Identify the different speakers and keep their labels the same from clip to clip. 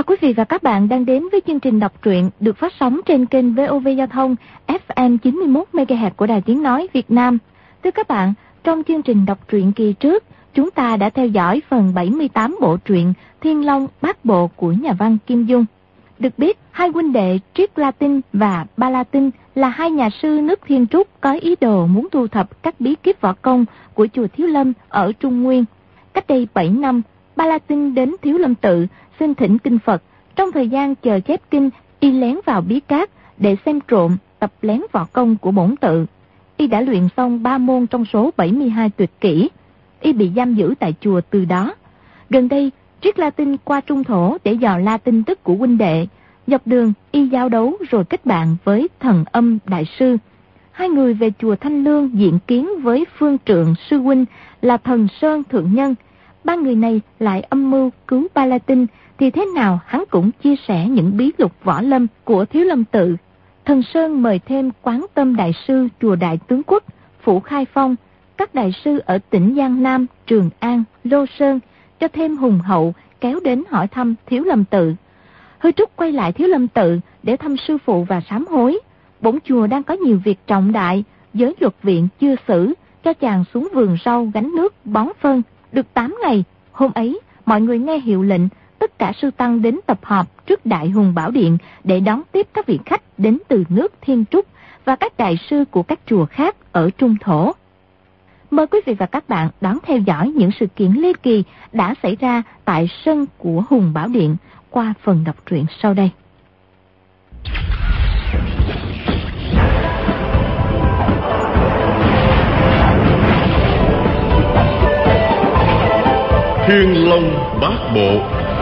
Speaker 1: chào quý vị và các bạn đang đến với chương trình đọc truyện được phát sóng trên kênh VOV Giao thông FM 91 MHz của Đài Tiếng nói Việt Nam. Thưa các bạn, trong chương trình đọc truyện kỳ trước, chúng ta đã theo dõi phần 78 bộ truyện Thiên Long Bát Bộ của nhà văn Kim Dung. Được biết, hai huynh đệ Triết La Tinh và Ba La Tinh là hai nhà sư nước Thiên Trúc có ý đồ muốn thu thập các bí kíp võ công của chùa Thiếu Lâm ở Trung Nguyên. Cách đây 7 năm, Ba La Tinh đến Thiếu Lâm tự xin thỉnh kinh Phật. Trong thời gian chờ chép kinh, y lén vào bí cát để xem trộm tập lén võ công của bổn tự. Y đã luyện xong 3 môn trong số 72 tuyệt kỹ. Y bị giam giữ tại chùa từ đó. Gần đây, Triết La Tinh qua Trung Thổ để dò la tin tức của huynh đệ. Dọc đường, y giao đấu rồi kết bạn với Thần Âm đại sư. Hai người về chùa Thanh Lương diện kiến với Phương Trượng sư huynh là Thần Sơn thượng nhân. Ba người này lại âm mưu cứu Ba La Tinh, thì thế nào hắn cũng chia sẻ những bí lục võ lâm của Thiếu Lâm tự. Thần Sơn mời thêm Quán Tâm đại sư chùa Đại Tướng Quốc, Phủ Khai Phong, các đại sư ở tỉnh Giang Nam, Trường An, Lô Sơn, cho thêm hùng hậu kéo đến hỏi thăm Thiếu Lâm tự. Hư Trúc quay lại Thiếu Lâm tự để thăm sư phụ và sám hối. Bổn chùa đang có nhiều việc trọng đại, giới luật viện chưa xử, cho chàng xuống vườn rau gánh nước bón phân. Được 8 ngày, hôm ấy, mọi người nghe hiệu lệnh, tất cả sư tăng đến tập họp trước Đại Hùng Bảo Điện để đón tiếp các vị khách đến từ nước Thiên Trúc và các đại sư của các chùa khác ở Trung Thổ. Mời quý vị và các bạn đón theo dõi những sự kiện ly kỳ đã xảy ra tại sân của Hùng Bảo Điện qua phần đọc truyện sau đây.
Speaker 2: Thiên Long Bát Bộ.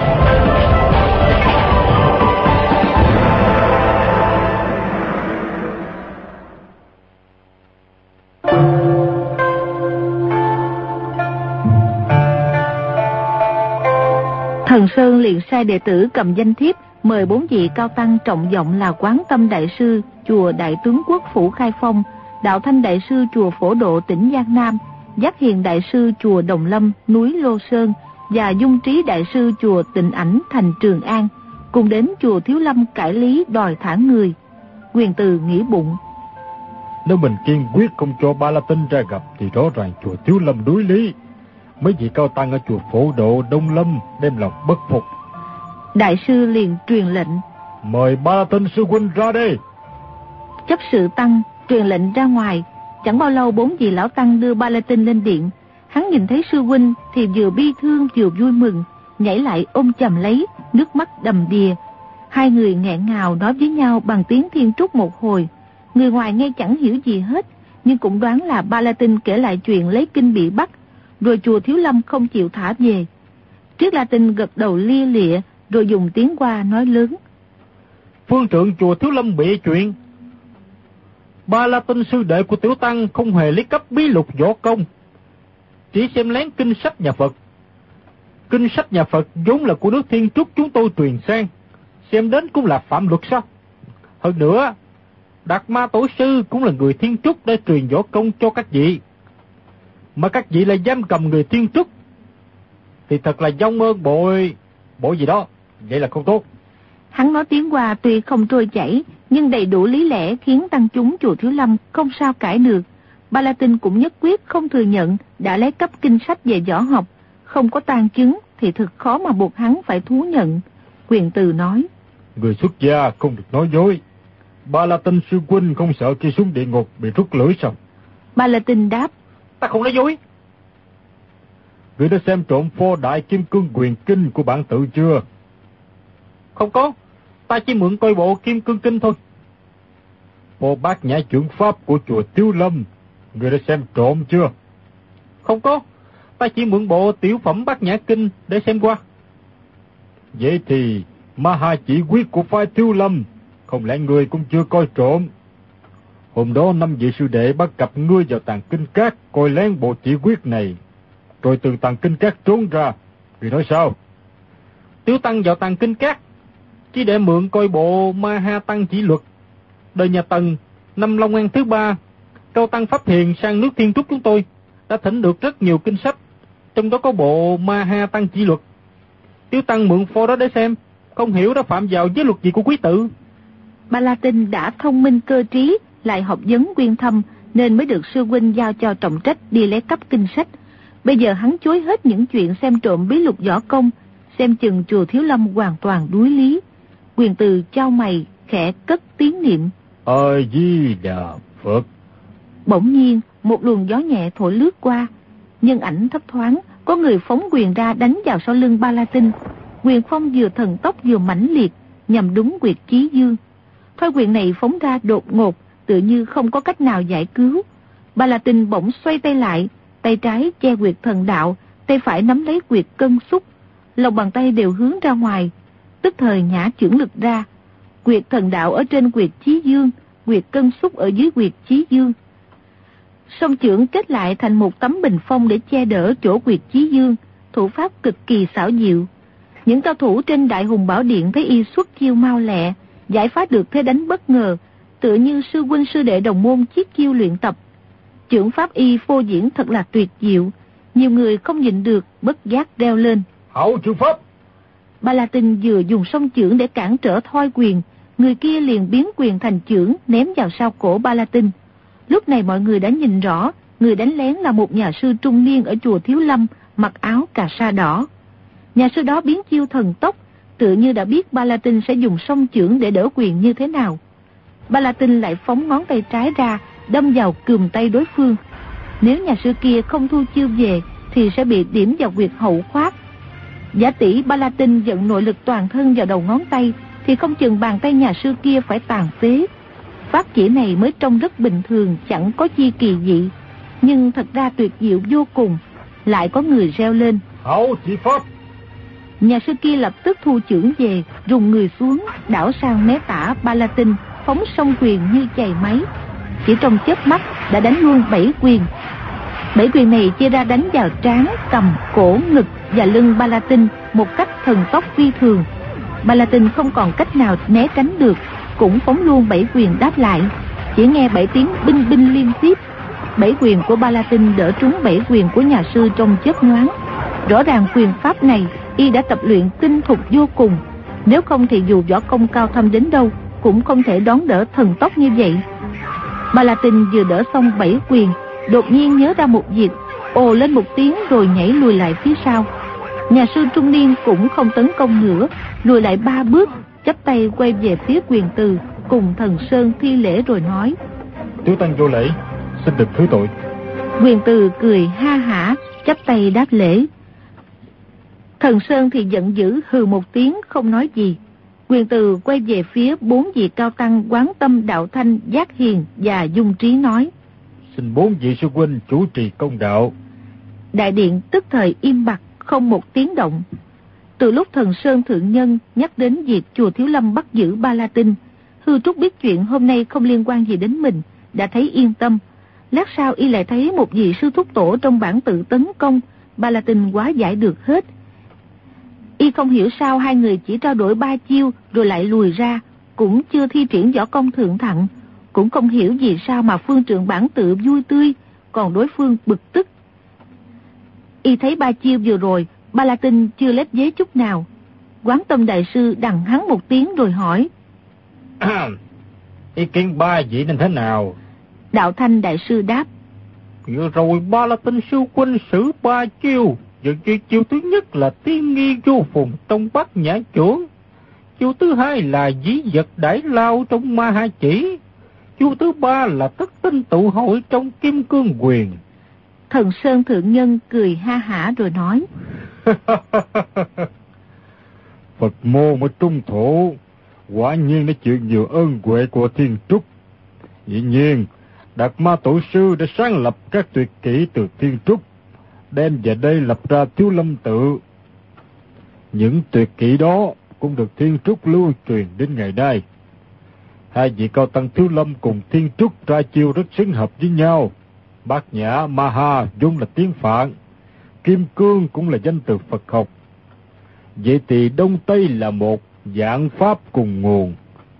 Speaker 1: Thần Sơn liền sai đệ tử cầm danh thiếp mời 4 vị cao tăng trọng vọng là Quán Tâm đại sư chùa Đại Tướng Quốc Phủ Khai Phong, Đạo Thanh đại sư chùa Phổ Độ tỉnh Giang Nam, Giác Hiền đại sư chùa Đồng Lâm núi Lô Sơn và Dung Trí đại sư chùa Tịnh Ảnh thành Trường An, cùng đến chùa Thiếu Lâm cải lý đòi thả người. Quyền Từ nghĩ bụng,
Speaker 3: nếu mình kiên quyết không cho Ba La Tinh ra gặp thì rõ ràng chùa Thiếu Lâm đối lý. Mấy vị cao tăng ở chùa Phổ Độ Đông Lâm đem lòng bất phục.
Speaker 1: Đại sư liền truyền lệnh,
Speaker 3: mời Ba La Tinh sư huynh ra đây.
Speaker 1: chấp sự tăng truyền lệnh ra ngoài. Chẳng bao lâu 4 vị lão tăng đưa Ba La Tinh lên điện. Hắn nhìn thấy sư huynh thì vừa bi thương vừa vui mừng, nhảy lại ôm chầm lấy, nước mắt đầm đìa. Hai người nghẹn ngào nói với nhau bằng tiếng Thiên Trúc một hồi. Người ngoài nghe chẳng hiểu gì hết, nhưng cũng đoán là Ba La Tinh kể lại chuyện lấy kinh bị bắt, rồi chùa Thiếu Lâm không chịu thả về. Triết La Tinh gật đầu lia lịa, rồi dùng tiếng Hoa nói lớn,
Speaker 3: Phương trượng chùa Thiếu Lâm bị chuyện. Ba La Tinh sư đệ của tiểu tăng không hề lấy cấp bí lục võ công, chỉ xem lén kinh sách nhà Phật. Kinh sách nhà Phật vốn là của nước Thiên Trúc chúng tôi truyền sang, xem đến cũng là phạm luật sao? Hơn nữa, Đạt Ma tổ sư cũng là người Thiên Trúc để truyền võ công cho các vị, mà các vị lại giam cầm người Thiên Trúc thì thật là vong ơn bội gì đó, vậy là không tốt.
Speaker 1: Hắn nói tiếng Hoa tuy không trôi chảy, nhưng đầy đủ lý lẽ khiến tăng chúng chùa Thiếu Lâm không sao cãi được. Ba La Tinh cũng nhất quyết không thừa nhận đã lấy cấp kinh sách về võ học, không có tang chứng thì thực khó mà buộc hắn phải thú nhận. Quyền Từ nói,
Speaker 3: người xuất gia không được nói dối. Ba La Tinh sư huynh không sợ khi xuống địa ngục bị rút lưỡi sao?
Speaker 1: Ba La Tinh đáp,
Speaker 3: ta không nói dối. Người đã xem trộm Phô Đại Kim Cương Quyền Kinh của bản tự chưa? Không có, ta chỉ mượn coi bộ Kim Cương Kinh thôi. Phô Bát Nhã Trưởng Pháp của chùa Thiếu Lâm, người đã xem trộm chưa? Không có, ta chỉ mượn bộ Tiểu Phẩm Bát Nhã Kinh để xem qua. Vậy thì Ma Ha chỉ quyết của phái Thiếu Lâm, không lẽ người cũng chưa coi trộm? Hôm đó 5 vị sư đệ bắt gặp ngươi vào tàng kinh cát coi lén bộ chỉ quyết này, rồi từ tàng kinh cát trốn ra. Người nói sao? Tiểu tăng vào tàng kinh cát chỉ để mượn coi bộ Ma Ha Tăng chỉ luật. Đời nhà Tần, năm Long An thứ 3, cao tăng Pháp Hiền sang nước Thiên Trúc chúng tôi đã thỉnh được rất nhiều kinh sách, trong đó có bộ Ma Ha Tăng chỉ luật. Tiểu tăng mượn phô đó để xem, không hiểu đã phạm vào giới luật gì của quý tự.
Speaker 4: Ba La Tinh đã thông minh cơ trí, lại học vấn uyên thâm, nên mới được sư huynh giao cho trọng trách đi lấy cắp kinh sách. Bây giờ hắn chối hết những chuyện xem trộm bí lục võ công, xem chừng chùa Thiếu Lâm hoàn toàn đuối lý. Quyền Từ chau mày, khẽ cất tiếng niệm:
Speaker 3: A Di Đà Phật.
Speaker 4: Bỗng nhiên, một luồng gió nhẹ thổi lướt qua, nhân ảnh thấp thoáng, có người phóng quyền ra đánh vào sau lưng Ba La Tinh. Quyền phong vừa thần tốc vừa mãnh liệt, nhằm đúng huyệt chí dương. Thoi quyền này phóng ra đột ngột, tự như không có cách nào giải cứu. Ba La Tinh bỗng xoay tay lại, tay trái che huyệt thần đạo, tay phải nắm lấy huyệt cân xúc, lòng bàn tay đều hướng ra ngoài, tức thời nhả chưởng lực ra. Huyệt thần đạo ở trên huyệt chí dương, huyệt cân xúc ở dưới huyệt chí dương. Song chưởng kết lại thành một tấm bình phong để che đỡ chỗ huyệt chí dương, thủ pháp cực kỳ xảo diệu. Những cao thủ trên Đại Hùng Bảo Điện thấy y xuất chiêu mau lẹ, giải phá được thế đánh bất ngờ, tựa như sư huynh sư đệ đồng môn chiết chiêu luyện tập. Chưởng pháp y phô diễn thật là tuyệt diệu, nhiều người không nhịn được bất giác reo lên:
Speaker 3: Hảo chưởng pháp!
Speaker 4: Ba La Tinh vừa dùng song chưởng để cản trở thoi quyền, người kia liền biến quyền thành chưởng ném vào sau cổ Ba La Tinh. Lúc này mọi người đã nhìn rõ, người đánh lén là một nhà sư trung niên ở chùa Thiếu Lâm, mặc áo cà sa đỏ. Nhà sư đó biến chiêu thần tốc, tựa như đã biết Ba La Tinh sẽ dùng song chưởng để đỡ quyền như thế nào. Ba La Tinh lại phóng ngón tay trái ra, đâm vào cườm tay đối phương. Nếu nhà sư kia không thu chiêu về, thì sẽ bị điểm vào huyệt hậu khoát. Giả tỷ Ba La Tinh dẫn nội lực toàn thân vào đầu ngón tay, thì không chừng bàn tay nhà sư kia phải tàn phế. Pháp chỉ này mới trông rất bình thường, chẳng có chi kỳ dị, nhưng thật ra tuyệt diệu vô cùng. Lại có người reo lên:
Speaker 3: Hảo chỉ pháp!
Speaker 4: Nhà sư kia lập tức thu chưởng về, rùng người xuống, đảo sang mé tả Ba La Tinh, phóng song quyền như chày máy. Chỉ trong chớp mắt đã đánh luôn 7 quyền. 7 quyền này chia ra đánh vào trán, cằm, cổ, ngực và lưng Ba La Tinh một cách thần tốc phi thường. Ba La Tinh không còn cách nào né tránh được, cũng phóng luôn 7 quyền đáp lại. Chỉ nghe 7 tiếng binh binh liên tiếp. 7 quyền của Ba La Tinh đỡ trúng 7 quyền của nhà sư trong chớp nhoáng. Rõ ràng quyền pháp này y đã tập luyện tinh thục vô cùng, nếu không thì dù võ công cao thâm đến đâu cũng không thể đón đỡ thần tốc như vậy. Ba La Tinh vừa đỡ xong 7 quyền, đột nhiên nhớ ra một việc, ồ lên một tiếng rồi nhảy lùi lại phía sau. Nhà sư trung niên cũng không tấn công nữa, lùi lại 3 bước, chắp tay quay về phía Quyền Từ, cùng Thần Sơn thi lễ rồi nói:
Speaker 3: Tiểu tăng vô lễ, xin được thứ tội.
Speaker 4: Quyền Từ cười ha hả, chắp tay đáp lễ. Thần Sơn thì giận dữ hừ một tiếng không nói gì. Quyền Từ quay về phía 4 vị cao tăng Quán Tâm, Đạo Thanh, Giác Hiền và Dung Trí nói:
Speaker 3: Xin 4 vị sư huynh chủ trì công đạo.
Speaker 4: Đại điện tức thời im bặt, không một tiếng động. Từ lúc Thần Sơn thượng nhân nhắc đến việc chùa Thiếu Lâm bắt giữ Ba La Tinh, Hư Trúc biết chuyện hôm nay không liên quan gì đến mình, đã thấy yên tâm. Lát sau y lại thấy một vị sư thúc tổ trong bản tự tấn công, Ba La Tinh hóa giải được hết. Y không hiểu sao hai người chỉ trao đổi 3 chiêu rồi lại lùi ra, cũng chưa thi triển võ công thượng thặng. Cũng không hiểu vì sao mà phương trượng bản tự vui tươi, còn đối phương bực tức. Y thấy 3 chiêu vừa rồi, Ba La Tinh chưa lép vế chút nào. Quán Tâm đại sư đằng hắn một tiếng rồi hỏi:
Speaker 3: Ý kiến 3 vị nên thế nào?
Speaker 4: Đạo Thanh đại sư đáp:
Speaker 3: Vừa rồi Ba La Tinh sư huynh sử 3 chiêu. Giờ chiêu thứ nhất là tiên nghi vô phùng trong Bát Nhã Chưởng. Chiêu thứ hai là dĩ vật đãi lao trong Ma Ha Chỉ. Chiêu thứ 3 là thất tinh tụ hội trong Kim Cương Quyền.
Speaker 4: Thần Sơn thượng nhân cười ha hả rồi nói:
Speaker 3: Phật môn ở Trung Thổ quả nhiên đã chịu nhiều ơn huệ của Thiên Trúc. Dĩ nhiên Đạt Ma Tổ sư đã sáng lập các tuyệt kỹ từ Thiên Trúc, đem về đây lập ra Thiếu Lâm tự. Những tuyệt kỹ đó cũng được Thiên Trúc lưu truyền đến ngày nay. 2 vị cao tăng Thiếu Lâm cùng Thiên Trúc ra chiêu rất xứng hợp với nhau. Bát Nhã, Ma Ha vốn là tiếng Phạn, Kim Cương cũng là danh từ Phật học. Vậy thì Đông Tây là một, dạng pháp cùng nguồn.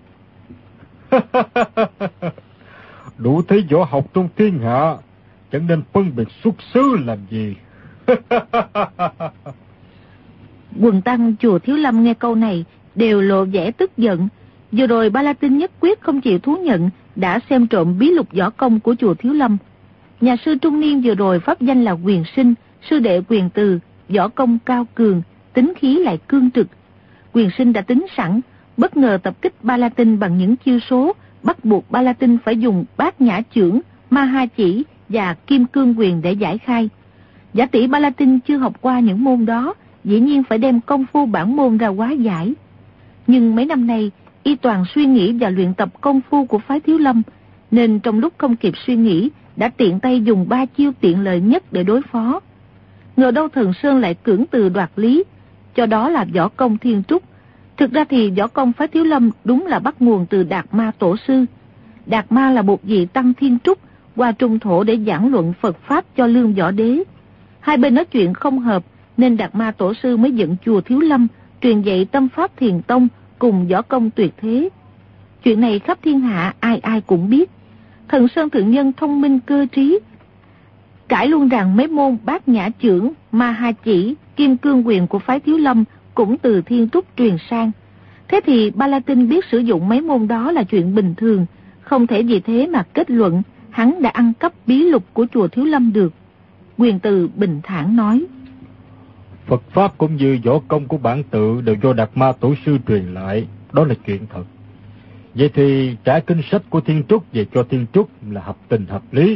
Speaker 3: Đủ thấy võ học trong thiên hạ, chẳng nên phân biệt xuất xứ làm gì.
Speaker 4: Quần tăng chùa Thiếu Lâm nghe câu này, đều lộ vẻ tức giận. Vừa rồi Ba La Tinh nhất quyết không chịu thú nhận đã xem trộm bí lục võ công của chùa Thiếu Lâm. Nhà sư trung niên vừa rồi pháp danh là Quyền Sinh, sư đệ Quyền Từ, võ công cao cường, tính khí lại cương trực. Quyền Sinh đã tính sẵn, bất ngờ tập kích Ba La Tinh bằng những chiêu số bắt buộc Ba La Tinh phải dùng Bát Nhã Chưởng, Ma Ha Chỉ và Kim Cương Quyền để giải khai. Giả tỷ Ba La Tinh chưa học qua những môn đó, dĩ nhiên phải đem công phu bản môn ra hóa giải. Nhưng mấy năm nay, y toàn suy nghĩ và luyện tập công phu của phái Thiếu Lâm, nên trong lúc không kịp suy nghĩ, đã tiện tay dùng 3 chiêu tiện lợi nhất để đối phó. Ngờ đâu Thần Sơn lại cưỡng từ đoạt lý, cho đó là võ công thiên trúc. Thực ra thì võ công phái Thiếu Lâm đúng là bắt nguồn từ Đạt Ma Tổ Sư. Đạt Ma là một vị tăng thiên trúc, qua Trung Thổ để giảng luận Phật Pháp cho Lương Võ Đế. Hai bên nói chuyện không hợp, nên Đạt Ma Tổ Sư mới dựng chùa Thiếu Lâm, truyền dạy tâm pháp Thiền Tông cùng võ công tuyệt thế. Chuyện này khắp thiên hạ ai ai cũng biết. Thần Sơn thượng nhân thông minh cơ trí, cãi luôn rằng mấy môn Bát Nhã Chưởng, Ma Ha Chỉ, Kim Cương Quyền của phái Thiếu Lâm cũng từ thiên trúc truyền sang. Thế thì Ba La Tinh biết sử dụng mấy môn đó là chuyện bình thường, không thể vì thế mà kết luận hắn đã ăn cắp bí lục của chùa Thiếu Lâm được. Quyền Từ bình thản nói:
Speaker 3: Phật Pháp cũng như võ công của bản tự đều do Đạt Ma Tổ Sư truyền lại, đó là chuyện thật. Vậy thì trả kinh sách của thiên trúc về cho thiên trúc là hợp tình hợp lý.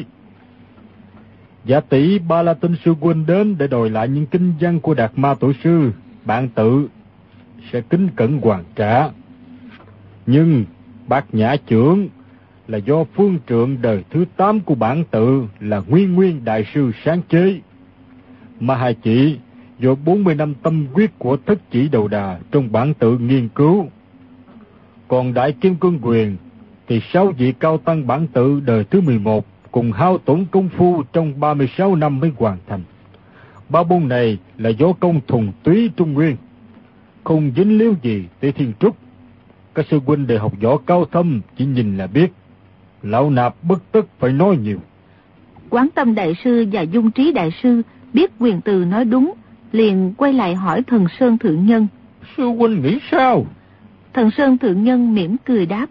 Speaker 3: Giả tỷ Ba La Tinh sư huynh đến để đòi lại những kinh văn của Đạt Ma Tổ Sư, bản tự sẽ kính cẩn hoàn trả. Nhưng Bát Nhã Chưởng là do phương trượng đời thứ 8 của bản tự là Nguyên Đại Sư sáng chế. Ma Ha Chỉ do 40 năm tâm quyết của Thất Chỉ Đầu Đà trong bản tự nghiên cứu. Còn Đại Kim Cương Quyền thì 6 vị cao tăng bản tự đời thứ 11 cùng hao tổn công phu trong 36 năm mới hoàn thành. 3 môn này là võ công thuần túy Trung Nguyên, không dính líu gì tới thiên trúc. Các sư huynh đều học võ cao thâm, chỉ nhìn là biết. Lão nạp bất tất phải nói nhiều.
Speaker 4: Quán Tâm Đại Sư và Dung Trí Đại Sư biết Quyền Từ nói đúng, liền quay lại hỏi Thần Sơn thượng nhân:
Speaker 3: Sư huynh nghĩ sao?
Speaker 4: Thần Sơn thượng nhân mỉm cười đáp: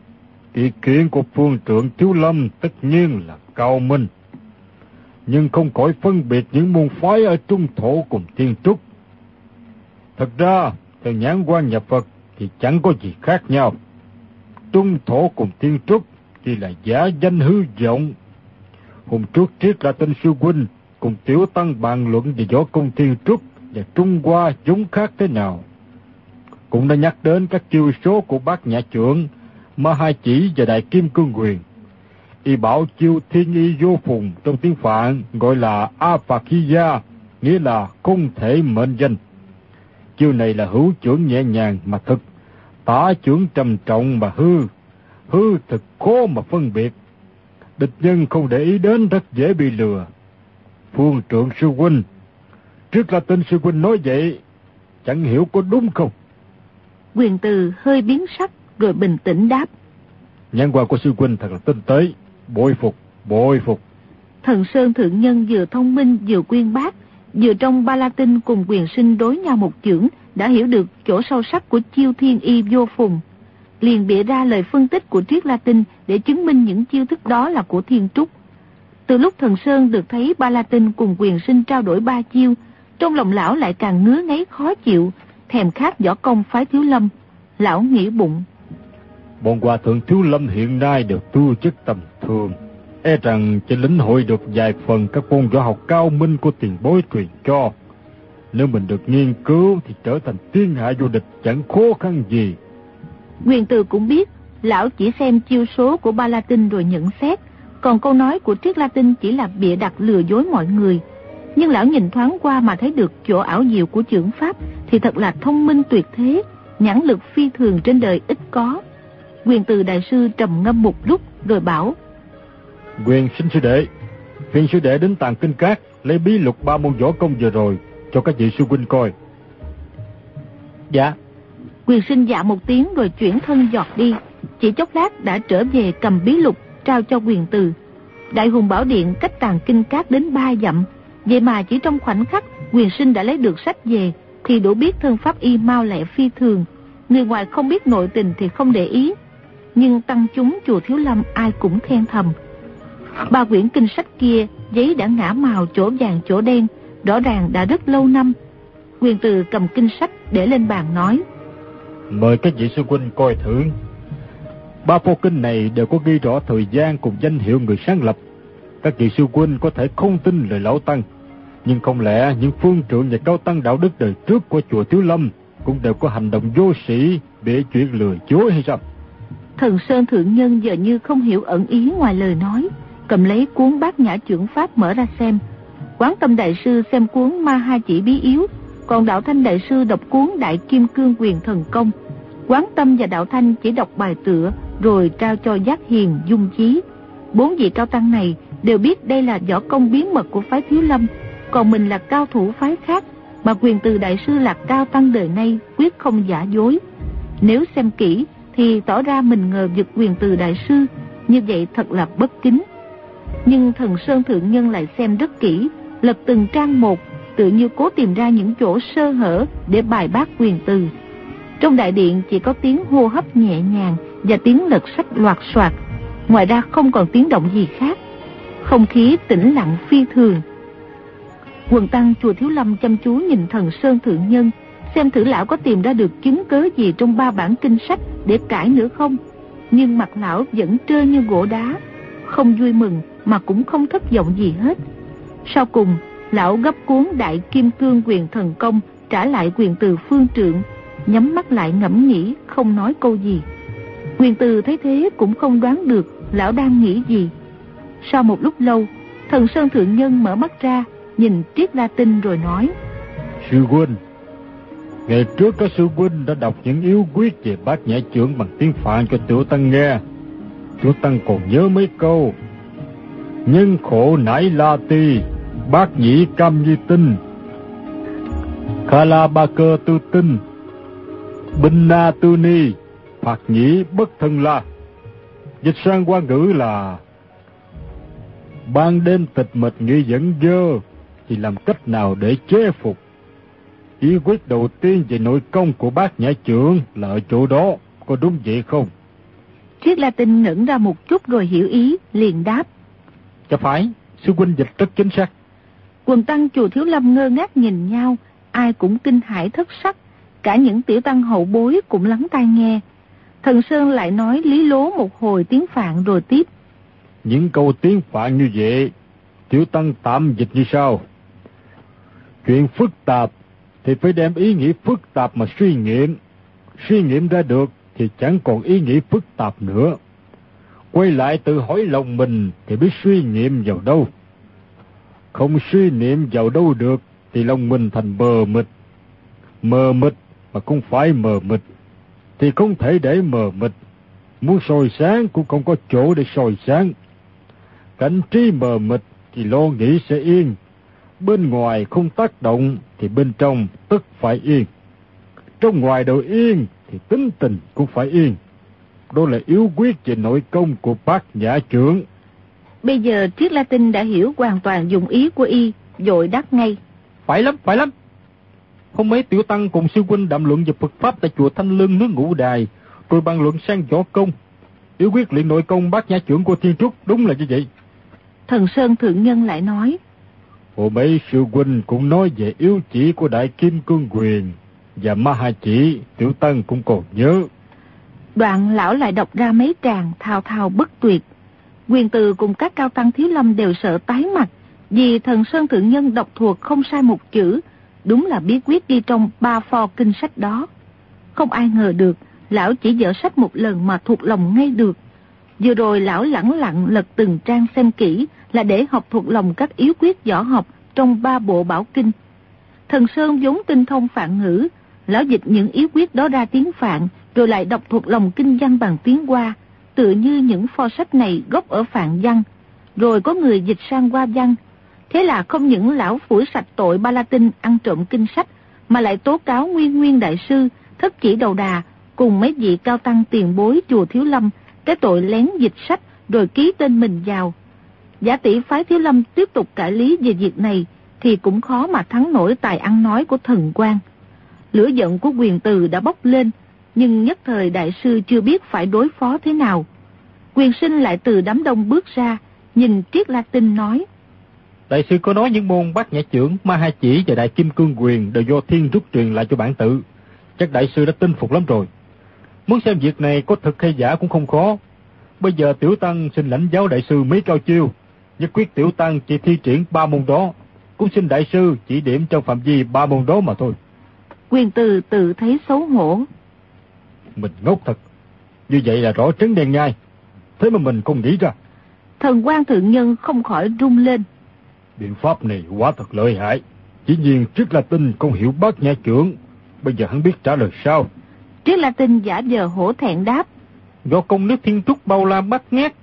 Speaker 3: Ý kiến của phương trượng Thiếu Lâm tất nhiên là cao minh, nhưng không khỏi phân biệt những môn phái ở Trung Thổ cùng thiên trúc. Thật ra, theo nhãn quan nhà Phật thì chẳng có gì khác nhau. Trung Thổ cùng thiên trúc chỉ là giả danh hư vọng. Hôm trước Triết La Tinh sư huynh cùng Tiểu Tăng bàn luận về võ công thiên trúc và Trung Hoa giống khác thế nào. Cũng đã nhắc đến các chiêu số của Bát Nhã Chưởng, Ma Ha Chỉ và Đại Kim Cương Quyền. Y bảo chiêu Thiên Y Vô Phùng trong tiếng Phạn gọi là Apakhiya, nghĩa là không thể mệnh danh. Chiêu này là hữu chưởng nhẹ nhàng mà thực, tả chưởng trầm trọng mà hư thật khó mà phân biệt. Địch nhân không để ý đến rất dễ bị lừa. Phương trượng sư huynh, Triết La Tinh sư huynh nói vậy, chẳng hiểu có đúng không?
Speaker 4: Quyền Từ hơi biến sắc rồi bình tĩnh đáp:
Speaker 3: Nhãn quan của sư huynh thật là tinh tế, bội phục.
Speaker 4: Thần Sơn thượng nhân vừa thông minh vừa uyên bác, vừa trong Ba La Tinh cùng Quyền Sinh đối nhau một chưởng đã hiểu được chỗ sâu sắc của chiêu Thiên Y Vô Phùng, liền bịa ra lời phân tích của Triết La Tinh để chứng minh những chiêu thức đó là của thiên trúc. Từ lúc Thần Sơn được thấy Ba La Tinh cùng Quyền Sinh trao đổi 3 chiêu, trong lòng lão lại càng ngứa ngáy khó chịu, thèm khát võ công phái Thiếu Lâm. Lão nghĩ bụng:
Speaker 3: Bọn hòa thượng Thiếu Lâm hiện nay đều tư chất tầm thường, e rằng chỉ lĩnh hội được vài phần các môn võ học cao minh của tiền bối truyền cho. Nếu mình được nghiên cứu thì trở thành thiên hạ vô địch chẳng khó khăn gì.
Speaker 4: Quyền Từ cũng biết lão chỉ xem chiêu số của Ba La Tinh rồi nhận xét, còn câu nói của Triết La Tinh chỉ là bịa đặt lừa dối mọi người. Nhưng lão nhìn thoáng qua mà thấy được chỗ ảo diệu của chưởng pháp thì thật là thông minh tuyệt thế, nhãn lực phi thường trên đời ít có. Quyền Từ đại sư trầm ngâm một lúc rồi bảo:
Speaker 3: Quyền Sinh sư đệ, phiền sư đệ đến Tàng Kinh Các lấy bí lục 3 môn võ công vừa rồi cho các vị sư huynh coi. Dạ.
Speaker 4: Quyền Sinh dạ một tiếng rồi chuyển thân giọt đi, chỉ chốc lát đã trở về cầm bí lục trao cho Quyền Từ. Đại Hùng Bảo Điện cách Tàng Kinh Các đến 3 dặm, vậy mà chỉ trong khoảnh khắc Quyền Sinh đã lấy được sách về, thì đủ biết thân pháp y mau lẹ phi thường. Người ngoài không biết nội tình thì không để ý, nhưng tăng chúng chùa Thiếu Lâm ai cũng khen thầm. 3 quyển kinh sách kia, giấy đã ngả màu chỗ vàng chỗ đen, rõ ràng đã rất lâu năm. Quyền Từ cầm kinh sách để lên bàn nói:
Speaker 3: Mời các vị sư huynh coi thử. 3 pho kinh này đều có ghi rõ thời gian cùng danh hiệu người sáng lập. Các vị sư huynh có thể không tin lời lão tăng, nhưng không lẽ những phương trượng và cao tăng đạo đức đời trước của chùa Thiếu Lâm cũng đều có hành động vô sĩ, bịa chuyện lừa dối hay sao?
Speaker 4: Thần Sơn thượng nhân giờ như không hiểu ẩn ý ngoài lời nói, cầm lấy cuốn Bát Nhã Chưởng Pháp mở ra xem. Quán Tâm đại sư xem cuốn Ma Ha Chỉ Bí Yếu, còn Đạo Thanh đại sư đọc cuốn Đại Kim Cương Quyền Thần Công. Quán Tâm và Đạo Thanh chỉ đọc bài tựa rồi trao cho Giác Hiền, Dung Chí. 4 vị cao tăng này đều biết đây là võ công bí mật của phái Thiếu Lâm, còn mình là cao thủ phái khác, mà Quyền Từ đại sư là cao tăng đời nay quyết không giả dối. Nếu xem kỹ thì tỏ ra mình ngờ vực Quyền Từ đại sư, như vậy thật là bất kính. Nhưng Thần Sơn thượng nhân lại xem rất kỹ, lật từng trang một, tự như cố tìm ra những chỗ sơ hở để bài bác Quyền Từ. Trong đại điện chỉ có tiếng hô hấp nhẹ nhàng và tiếng lật sách loạt soạt, ngoài ra không còn tiếng động gì khác. Không khí tĩnh lặng phi thường. Quần tăng chùa Thiếu Lâm chăm chú nhìn Thần Sơn thượng nhân, xem thử lão có tìm ra được chứng cớ gì trong 3 bản kinh sách để cãi nữa không. Nhưng mặt lão vẫn trơ như gỗ đá, không vui mừng mà cũng không thất vọng gì hết. Sau cùng, lão gấp cuốn Đại Kim Cương Quyền Thần Công trả lại Quyền Từ phương trượng, nhắm mắt lại ngẫm nghĩ, không nói câu gì. Quyền Từ thấy thế cũng không đoán được lão đang nghĩ gì. Sau một lúc lâu, Thần Sơn thượng nhân mở mắt ra, nhìn Triết La Tinh rồi nói:
Speaker 3: Sư huynh, ngày trước các sư huynh đã đọc những yếu quyết về Bát Nhã Chưởng bằng tiếng Phạn cho tiểu tăng nghe. Tiểu tăng còn nhớ mấy câu: nhân khổ nải la ti, bát nhĩ cam nhi tinh, kha la ba cơ tư tinh, binh na tư ni, phạt nhĩ bất thân la. Dịch sang Hoa ngữ là: ban đêm tịch mịch nghĩ dẫn dơ, thì làm cách nào để chế phục? Ý quyết đầu tiên về nội công của Bát Nhã Chưởng là ở chỗ đó, có đúng vậy không?
Speaker 4: Triết La Tinh ngẩn ra một chút rồi hiểu ý, liền đáp:
Speaker 3: Chắc phải, sư huynh dịch rất chính xác.
Speaker 4: Quần tăng chùa Thiếu Lâm ngơ ngác nhìn nhau, ai cũng kinh hãi thất sắc, cả những tiểu tăng hậu bối cũng lắng tai nghe. Thần Sơn lại nói lý lố một hồi tiếng Phạn rồi tiếp:
Speaker 3: Những câu tiếng Phạn như vậy, tiểu tăng tạm dịch như sau: chuyện phức tạp thì phải đem ý nghĩ phức tạp mà suy nghiệm ra được thì chẳng còn ý nghĩ phức tạp nữa. Quay lại tự hỏi lòng mình thì biết suy nghiệm vào đâu. Không suy niệm vào đâu được thì lòng mình thành mờ mịt mà không phải mờ mịt thì không thể để mờ mịt. Muốn soi sáng cũng không có chỗ để soi sáng. Cảnh trí mờ mịt thì lo nghĩ sẽ yên. Bên ngoài không tác động thì bên trong tất phải yên. Trong ngoài đều yên thì tính tình cũng phải yên. Đó là yếu quyết về nội công của Bát Nhã Chưởng.
Speaker 4: Bây giờ Triết La Tinh đã hiểu hoàn toàn dụng ý của y, vội đáp ngay:
Speaker 3: Phải lắm. Hôm mấy tiểu tăng cùng sư huynh đàm luận về Phật pháp tại chùa Thanh Lương nước Ngũ Đài, rồi bàn luận sang võ công. Yếu quyết luyện nội công Bát Nhã Chưởng của Thiên Trúc đúng là như vậy.
Speaker 4: Thần Sơn thượng nhân lại nói:
Speaker 3: Hôm mấy sư huynh cũng nói về yếu chỉ của Đại Kim Cương Quyền và Ma Ha Chỉ, tiểu tăng cũng còn nhớ.
Speaker 4: Đoạn lão lại đọc ra mấy tràng thao thao bất tuyệt. Quyền Từ cùng các cao tăng Thiếu Lâm đều sợ tái mặt, vì Thần Sơn thượng nhân đọc thuộc không sai một chữ, đúng là bí quyết ghi trong 3 pho kinh sách đó. Không ai ngờ được lão chỉ dở sách một lần mà thuộc lòng ngay được. Vừa rồi lão lẳng lặng lật từng trang xem kỹ là để học thuộc lòng các yếu quyết võ học trong 3 bộ bảo kinh. Thần Sơn vốn tinh thông Phạn ngữ, lão dịch những yếu quyết đó ra tiếng Phạn, rồi lại đọc thuộc lòng kinh văn bằng tiếng Hoa, tựa như những pho sách này gốc ở Phạn văn, rồi có người dịch sang Hoa văn. Thế là không những lão phủi sạch tội Ba La Tinh ăn trộm kinh sách, mà lại tố cáo Nguyên đại sư, Thất Chỉ Đầu Đà cùng mấy vị cao tăng tiền bối chùa Thiếu Lâm cái tội lén dịch sách rồi ký tên mình vào. Giả tỷ phái Thiếu Lâm tiếp tục cãi lý về việc này thì cũng khó mà thắng nổi tài ăn nói của thần quan. Lửa giận của Quyền Từ đã bốc lên, nhưng nhất thời đại sư chưa biết phải đối phó thế nào. Quyền Sinh lại từ đám đông bước ra, nhìn Triết La Tinh nói:
Speaker 3: Đại sư có nói những môn Bát Nhã Chưởng, Ma Ha Chỉ và Đại Kim Cương Quyền đều do Thiên Trúc truyền lại cho bản tự. Chắc đại sư đã tin phục lắm rồi. Muốn xem việc này có thực hay giả cũng không khó. Bây giờ tiểu tăng xin lãnh giáo đại sư mấy cao chiêu, nhất quyết tiểu tăng chỉ thi triển 3 môn đó, cũng xin đại sư chỉ điểm trong phạm vi 3 môn đó mà thôi.
Speaker 4: Quyền Từ tự thấy xấu hổ.
Speaker 3: Mình ngốc thật, như vậy là rõ trứng đen nhai, thế mà mình không nghĩ ra.
Speaker 4: Thần quan thượng nhân không khỏi rung lên.
Speaker 3: Biện pháp này quá thật lợi hại. Chỉ nhiên Triết La Tinh không hiểu Bát Nhã Chưởng, bây giờ hắn biết trả lời sao?
Speaker 4: Triết La Tinh giả vờ hổ thẹn đáp:
Speaker 3: Do công đức Thiên Trúc bao la bát ngát,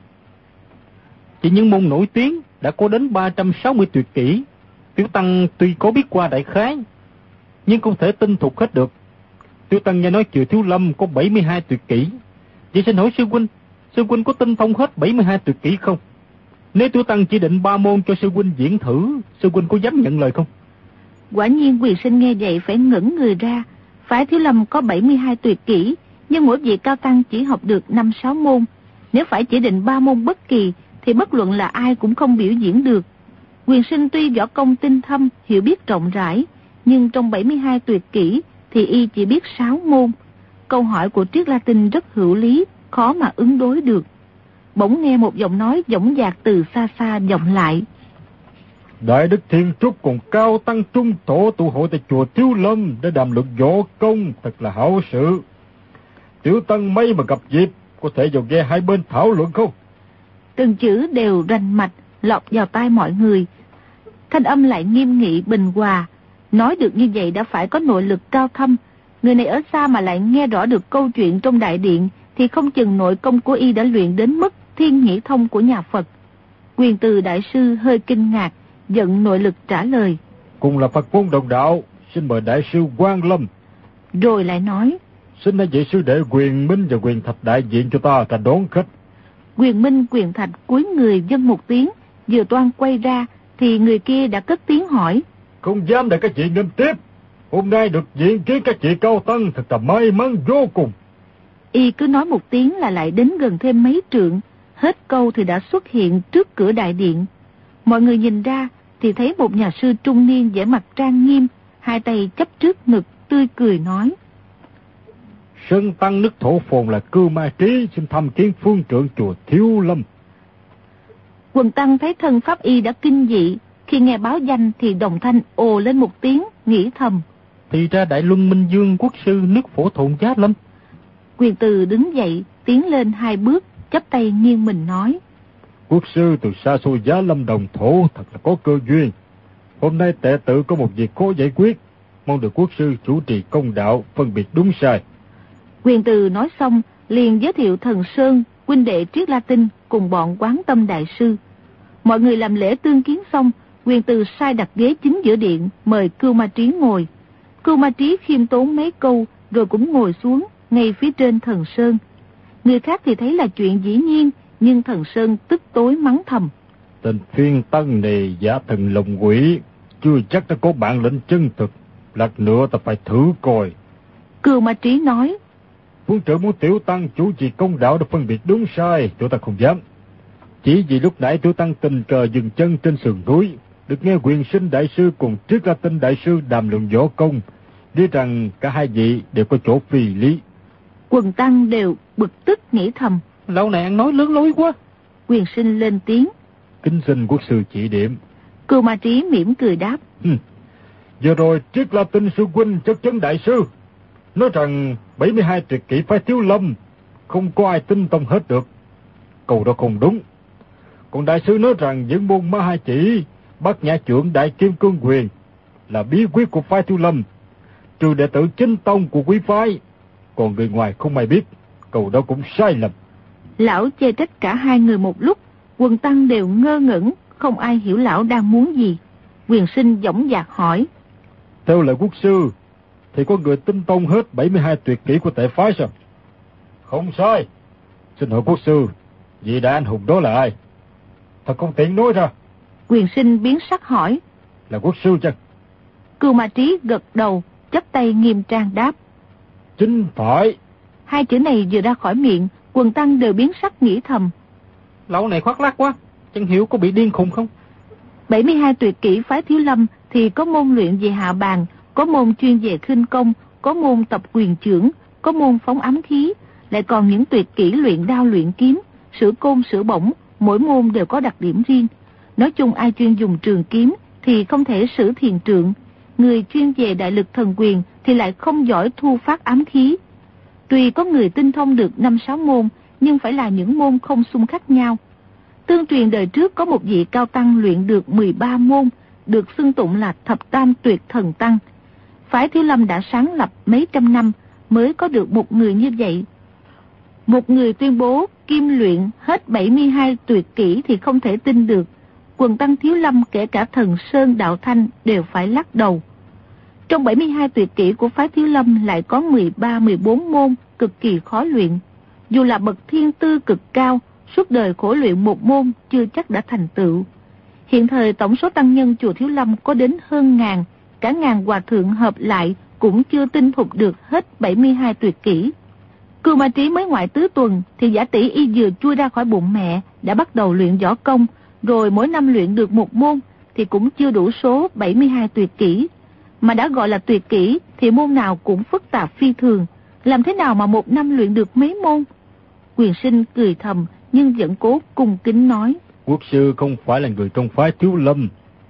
Speaker 3: chỉ những môn nổi tiếng đã có đến 360 tuyệt kỹ. Tiểu tăng tuy có biết qua đại khái, nhưng không thể tinh thục hết được. Tiểu tăng nghe nói Chùa Thiếu Lâm có 72 tuyệt kỹ. Vậy xin hỏi sư huynh có tinh thông hết 72 tuyệt kỹ không? Nếu tiểu tăng chỉ định 3 môn cho sư huynh diễn thử, sư huynh có dám nhận lời không?
Speaker 4: Quả nhiên Quyền Sinh nghe vậy phải ngẩn người ra. Phải Thiếu Lâm có 72 tuyệt kỹ, nhưng mỗi vị cao tăng chỉ học được 5-6 môn. Nếu phải chỉ định 3 môn bất kỳ, thì bất luận là ai cũng không biểu diễn được. Quyền Sinh tuy võ công tinh thâm, hiểu biết rộng rãi, nhưng trong 72 tuyệt kỹ thì y chỉ biết 6 môn. Câu hỏi của Triết La Tinh rất hữu lý, khó mà ứng đối được. Bỗng nghe một giọng nói dõng dạc từ xa xa vọng lại:
Speaker 3: Đại đức Thiên Trúc cùng cao tăng trung tổ tụ hội tại chùa Thiếu Lâm để đàm luận võ công, thật là hảo sự. Tiểu tăng may mà gặp dịp, có thể vào nghe hai bên thảo luận không?
Speaker 4: Từng chữ đều rành mạch lọt vào tai mọi người. Thanh âm lại nghiêm nghị bình hòa. Nói được như vậy đã phải có nội lực cao thâm. Người này ở xa mà lại nghe rõ được câu chuyện trong đại điện, thì không chừng nội công của y đã luyện đến mức thiên nhĩ thông của nhà Phật. Quyền Từ đại sư hơi kinh ngạc, giận nội lực trả lời:
Speaker 3: Cùng là Phật môn đồng đạo, xin mời đại sư Quang Lâm.
Speaker 4: Rồi lại nói:
Speaker 3: Xin hai vị sư đệ Quyền Minh và Quyền Thạch đại diện cho ta đón khách.
Speaker 4: Quyền Minh, Quyền Thạch cúi người vâng một tiếng, vừa toan quay ra thì người kia đã cất tiếng hỏi:
Speaker 3: Không dám để các chị nghênh tiếp. Hôm nay được diện kiến các chị cao tăng thật là may mắn vô cùng.
Speaker 4: Y cứ nói một tiếng là lại đến gần thêm mấy trượng, hết câu thì đã xuất hiện trước cửa đại điện. Mọi người nhìn ra thì thấy một nhà sư trung niên vẻ mặt trang nghiêm, hai tay chắp trước ngực, tươi cười nói:
Speaker 3: Sơn tăng nước Thổ Phồn là Cưu Ma Trí, xin thăm kiến phương trưởng chùa Thiếu Lâm.
Speaker 4: Quần tăng thấy thân pháp y đã kinh dị, khi nghe báo danh thì đồng thanh ồ lên một tiếng, nghĩ thầm:
Speaker 3: Thì ra Đại Luân Minh Dương quốc sư nước Phổ Thộn Giá Lâm.
Speaker 4: Quyền Từ đứng dậy, tiến lên 2 bước, chắp tay nghiêng mình nói:
Speaker 3: Quốc sư từ xa xôi Giá Lâm Đồng Thổ thật là có cơ duyên. Hôm nay đệ tử có một việc khó giải quyết, mong được quốc sư chủ trì công đạo, phân biệt đúng sai.
Speaker 4: Quyền Từ nói xong, liền giới thiệu Thần Sơn, huynh đệ Triết La Tinh cùng bọn Quán Tâm đại sư. Mọi người làm lễ tương kiến xong, Quyền Từ sai đặt ghế chính giữa điện, mời Cưu Ma Trí ngồi. Cưu Ma Trí khiêm tốn mấy câu, rồi cũng ngồi xuống ngay phía trên Thần Sơn. Người khác thì thấy là chuyện dĩ nhiên, nhưng Thần Sơn tức tối mắng thầm:
Speaker 3: Tên phiên tăng này giả thần lồng quỷ, chưa chắc đã có bản lĩnh chân thực, lát nữa ta phải thử coi.
Speaker 4: Cưu Ma Trí nói:
Speaker 3: Phương trưởng muốn tiểu tăng chủ trì công đạo để phân biệt đúng sai, tiểu tăng không dám. Chỉ vì lúc nãy tiểu tăng tình cờ dừng chân trên sườn núi, được nghe Quyền Sinh đại sư cùng Triết La Tinh đại sư đàm luận võ công, biết rằng cả hai vị đều có chỗ phi lý.
Speaker 4: Quần tăng đều bực tức nghĩ thầm:
Speaker 3: Lão này ăn nói lớn lối quá.
Speaker 4: Quyền Sinh lên tiếng:
Speaker 3: Kính xin quốc sư chỉ điểm.
Speaker 4: Cưu Ma Trí mỉm cười đáp:
Speaker 3: Giờ rồi Triết La Tinh sư huynh chất vấn đại sư, nói rằng 72 tuyệt kỹ phái Thiếu Lâm không có ai tinh tông hết được. Câu đó không đúng. Còn đại sư nói rằng những môn Ma Ha Chỉ, Bát Nhã Chưởng, Đại Kim Cương Quyền là bí quyết của phái Thiếu Lâm, trừ đệ tử chính tông của quý phái, còn người ngoài không ai biết. Câu đó cũng sai lầm.
Speaker 4: Lão chê trách cả hai người một lúc, quần tăng đều ngơ ngẩn, không ai hiểu lão đang muốn gì. Quyền Sinh dõng dạc hỏi:
Speaker 3: Theo lời quốc sư thì có người tinh tông hết 72 tuyệt kỹ của tệ phái sao? Không sai. Xin hỏi quốc sư, vị đại anh hùng đó là ai? Thật không tiện nói ra.
Speaker 4: Quyền Sinh biến sắc hỏi:
Speaker 3: Là quốc sư chăng?
Speaker 4: Cưu Ma Trí gật đầu, chắp tay nghiêm trang đáp:
Speaker 3: Chính phải.
Speaker 4: Hai chữ này vừa ra khỏi miệng, quần tăng đều biến sắc nghĩ thầm.
Speaker 3: Lão này khoác lác quá, chẳng hiểu có bị điên khùng không?
Speaker 4: 72 tuyệt kỹ phái Thiếu Lâm thì có môn luyện về hạ bàn, có môn chuyên về khinh công, có môn tập quyền chưởng, có môn phóng ám khí, lại còn những tuyệt kỹ luyện đao luyện kiếm, sử côn sử bổng, mỗi môn đều có đặc điểm riêng. Nói chung ai chuyên dùng trường kiếm thì không thể sử thiền trượng, người chuyên về đại lực thần quyền thì lại không giỏi thu phát ám khí. Tuy có người tinh thông được 5-6 môn, nhưng phải là những môn không xung khắc nhau. Tương truyền đời trước có một vị cao tăng luyện được 13 môn, được xưng tụng là thập tam tuyệt thần tăng. Phái Thiếu Lâm đã sáng lập mấy trăm năm mới có được một người như vậy. Một người tuyên bố kim luyện hết 72 tuyệt kỹ thì không thể tin được. Quần tăng Thiếu Lâm kể cả Thần Sơn Đạo Thanh đều phải lắc đầu. Trong 72 tuyệt kỹ của phái Thiếu Lâm lại có 13-14 môn cực kỳ khó luyện. Dù là bậc thiên tư cực cao, suốt đời khổ luyện một môn chưa chắc đã thành tựu. Hiện thời tổng số tăng nhân chùa Thiếu Lâm có đến hơn ngàn, cả ngàn hòa thượng hợp lại cũng chưa tinh thục được hết 72 tuyệt kỹ. Cưu Ma Trí mới ngoại tứ tuần thì giả tỷ y vừa chui ra khỏi bụng mẹ đã bắt đầu luyện võ công, rồi mỗi năm luyện được một môn thì cũng chưa đủ số 72 tuyệt kỹ. Mà đã gọi là tuyệt kỹ thì môn nào cũng phức tạp phi thường, làm thế nào mà một năm luyện được mấy môn? Quyền Sinh cười thầm nhưng vẫn cố cung kính nói:
Speaker 3: Quốc sư không phải là người trong phái Thiếu Lâm,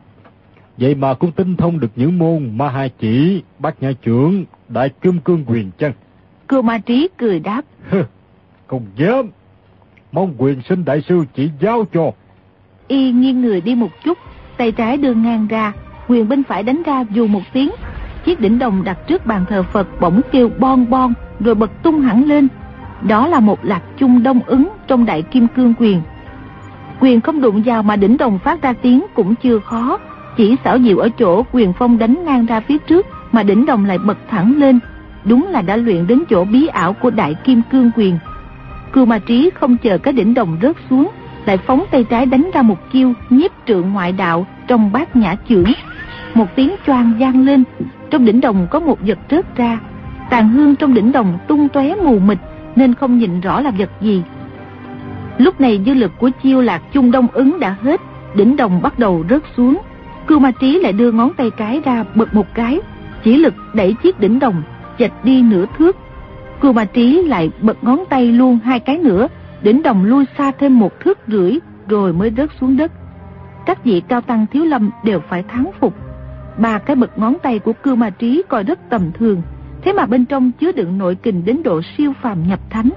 Speaker 3: vậy mà cũng tinh thông được những môn Ma Hai Chỉ, Bát Nhã Chưởng, Đại Kim Cương Quyền chăng?
Speaker 4: Cưu Ma Trí cười đáp:
Speaker 3: Không dám, mong Quyền Sinh đại sư chỉ giáo cho.
Speaker 4: Y nghiêng người đi một chút, tay trái đưa ngang ra, quyền bên phải đánh ra dù một tiếng. Chiếc đỉnh đồng đặt trước bàn thờ Phật bỗng kêu bon bon rồi bật tung hẳn lên. Đó là một lạc chung đông ứng trong Đại Kim Cương Quyền. Quyền không đụng vào mà đỉnh đồng phát ra tiếng cũng chưa khó, chỉ xảo diệu ở chỗ quyền phong đánh ngang ra phía trước mà đỉnh đồng lại bật thẳng lên. Đúng là đã luyện đến chỗ bí ảo của Đại Kim Cương Quyền. Cưu Ma Trí không chờ cái đỉnh đồng rớt xuống, lại phóng tay trái đánh ra một chiêu nhiếp trượng ngoại đạo trong Bát Nhã Chưởng. Một tiếng choang vang lên, trong đỉnh đồng có một vật rớt ra. Tàn hương trong đỉnh đồng tung tóe mù mịt nên không nhìn rõ là vật gì. Lúc này dư lực của chiêu lạc chung đông ứng đã hết, đỉnh đồng bắt đầu rớt xuống. Cưu Ma Trí lại đưa ngón tay cái ra bật một cái, chỉ lực đẩy chiếc đỉnh đồng chệch đi nửa thước. Cưu Ma Trí lại bật ngón tay luôn 2 cái nữa, đỉnh đồng lui xa thêm 1,5 thước rồi mới rớt xuống đất. Các vị cao tăng Thiếu Lâm đều phải thán phục. 3 cái bật ngón tay của Cưu Ma Trí coi rất tầm thường, thế mà bên trong chứa đựng nội kình đến độ siêu phàm nhập thánh.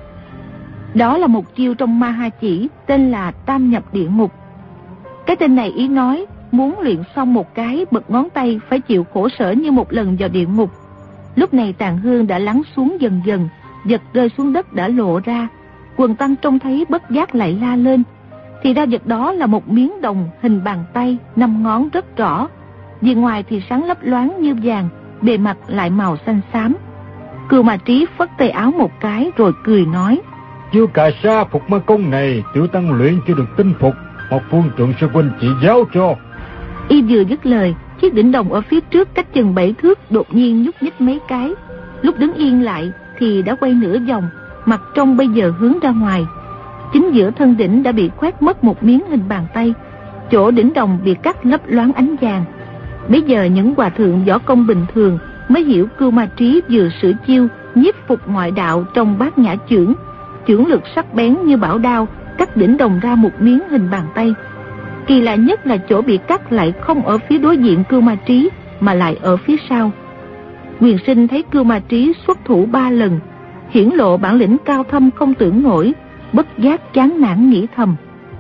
Speaker 4: Đó là một chiêu trong Ma Ha Chỉ tên là Tam Nhập Địa Ngục. Cái tên này ý nói muốn luyện xong một cái bật ngón tay phải chịu khổ sở như một lần vào địa ngục. Lúc này tàn hương đã lắng xuống dần dần, vật rơi xuống đất đã lộ ra. Quần tăng trông thấy bất giác lại la lên. Thì ra vật đó là một miếng đồng hình bàn tay 5 ngón rất rõ, vì ngoài thì sáng lấp loáng như vàng, bề mặt lại màu xanh xám. Cưu Ma Trí phất tay áo một cái rồi cười nói:
Speaker 3: Chiêu Cà Sa Phục Ma Công này tiểu tăng luyện chưa được tinh phục, một phương trượng sư huynh chỉ giáo cho.
Speaker 4: Y vừa dứt lời, chiếc đỉnh đồng ở phía trước cách chừng 7 thước đột nhiên nhúc nhích mấy cái. Lúc đứng yên lại thì đã quay nửa vòng, mặt trong bây giờ hướng ra ngoài. Chính giữa thân đỉnh đã bị khoét mất một miếng hình bàn tay, chỗ đỉnh đồng bị cắt lấp loáng ánh vàng. Bây giờ những hòa thượng võ công bình thường mới hiểu Cưu Ma Trí vừa sử chiêu nhiếp phục ngoại đạo trong Bát Nhã Chưởng, chưởng lực sắc bén như bảo đao, cắt đỉnh đồng ra một miếng hình bàn tay. Kỳ lạ nhất là chỗ bị cắt lại không ở phía đối diện Cưu Ma Trí mà lại ở phía sau. Quyền Sinh thấy Cưu Ma Trí xuất thủ 3 lần, hiển lộ bản lĩnh cao thâm không tưởng nổi, bất giác chán nản nghĩ thầm: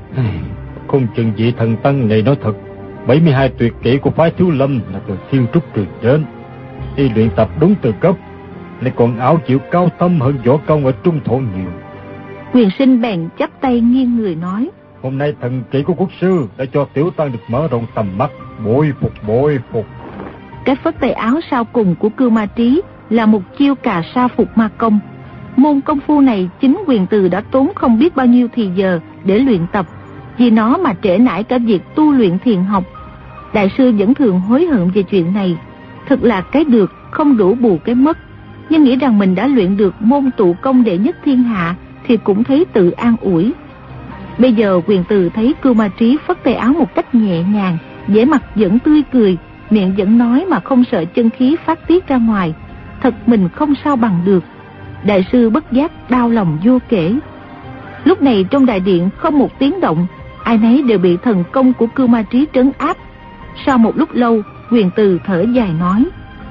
Speaker 3: Không chừng vị thần tăng này nói thật, 72 tuyệt kỹ của phái Thiếu Lâm là từ Thiên Trúc truyền đến. Y luyện tập đúng từ cấp, lại còn ảo diệu cao thâm hơn võ công ở Trung Thổ nhiều.
Speaker 4: Quyền Sinh bèn chắp tay nghiêng người nói:
Speaker 3: Hôm nay thần kỹ của quốc sư đã cho tiểu tăng được mở rộng tầm mắt, bội phục bội phục.
Speaker 4: Cái phất tay áo sau cùng của Cưu Ma Trí là một chiêu Cà Sa Phục Ma Công. Môn công phu này chính Quyền Từ đã tốn không biết bao nhiêu thì giờ để luyện tập, vì nó mà trễ nải cả việc tu luyện thiền học. Đại sư vẫn thường hối hận về chuyện này, thật là cái được không đủ bù cái mất. nhưng nghĩ rằng mình đã luyện được môn tụ công đệ nhất thiên hạ thì cũng thấy tự an ủi. Bây giờ Quyền Từ thấy Cưu Ma Trí phất tay áo một cách nhẹ nhàng, vẻ mặt vẫn tươi cười, miệng vẫn nói mà không sợ chân khí phát tiết ra ngoài. Thật mình không sao bằng được. Đại sư bất giác đau lòng vô kể. Lúc này trong đại điện không một tiếng động, ai nấy đều bị thần công của Cưu Ma Trí trấn áp. Sau một lúc lâu, Quyền Từ thở dài nói: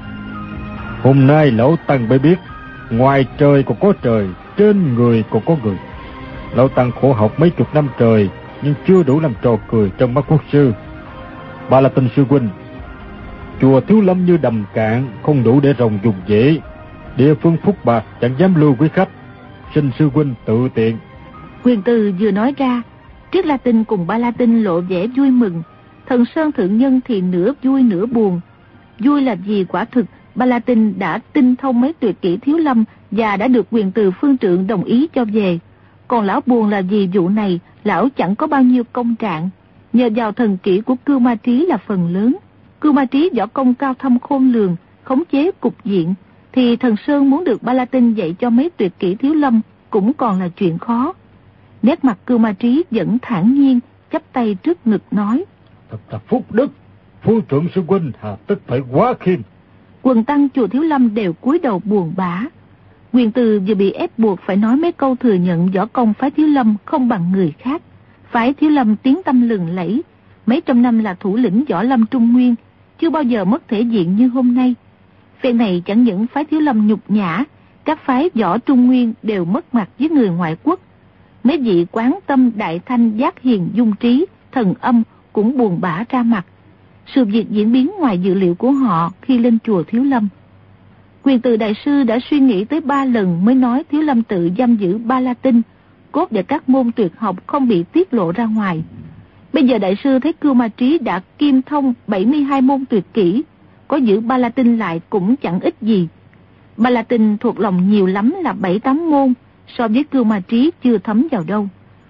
Speaker 3: Hôm nay lão tăng mới biết, ngoài trời còn có trời, trên người còn có người. Lão tăng khổ học mấy chục năm trời, nhưng chưa đủ làm trò cười trong mắt quốc sư. Ba La Tinh sư huynh, chùa Thiếu Lâm như đầm cạn, không đủ để rồng dùng dễ. Địa phương Phúc Bạc chẳng dám lưu quý khách, xin sư huynh tự tiện.
Speaker 4: Quyền Từ vừa nói ra, Triết La Tinh cùng Ba La Tinh lộ vẻ vui mừng. Thần Sơn thượng nhân thì nửa vui nửa buồn. Vui là vì quả thực Ba La Tinh đã tinh thông mấy tuyệt kỹ Thiếu Lâm và đã được Quyền Từ phương trượng đồng ý cho về. Còn lão buồn là vì vụ này lão chẳng có bao nhiêu công trạng, nhờ vào thần kỹ của Cưu Ma Trí là phần lớn. Cưu Ma Trí võ công cao thâm khôn lường, khống chế cục diện, thì Thần Sơn muốn được Ba La Tinh dạy cho mấy tuyệt kỹ Thiếu Lâm cũng còn là chuyện khó. Nét mặt Cưu Ma Trí vẫn thản nhiên, chắp tay trước ngực nói:
Speaker 3: Thật là phúc đức, phu trưởng sư huynh hà tất phải quá khiêm.
Speaker 4: Quần tăng chùa Thiếu Lâm đều cúi đầu buồn bã. Quyền Từ vừa bị ép buộc phải nói mấy câu thừa nhận võ công phái Thiếu Lâm không bằng người khác. Phái Thiếu Lâm tiếng tăm lừng lẫy, mấy trăm năm là thủ lĩnh võ lâm Trung Nguyên, chưa bao giờ mất thể diện như hôm nay. Phen này chẳng những phái Thiếu Lâm nhục nhã, các phái võ Trung Nguyên đều mất mặt với người ngoại quốc. Mấy vị Quán Tâm, Đại Thanh, Giác Hiền, Dung Trí, Thần Âm cũng buồn bã ra mặt. Sự việc diễn biến ngoài dự liệu của họ khi lên chùa Thiếu Lâm. Quyền Từ đại sư đã suy nghĩ tới 3 lần mới nói Thiếu Lâm tự giam giữ Ba La Tinh, cốt để các môn tuyệt học không bị tiết lộ ra ngoài. Bây giờ đại sư thấy Cưu Ma Trí đã kim thông 72 môn tuyệt kỹ, có giữ Ba La Tinh lại cũng chẳng ích gì. Ba La Tinh thuộc lòng nhiều lắm là 7-8 môn, so với Cưu Ma Trí chưa thấm vào đâu.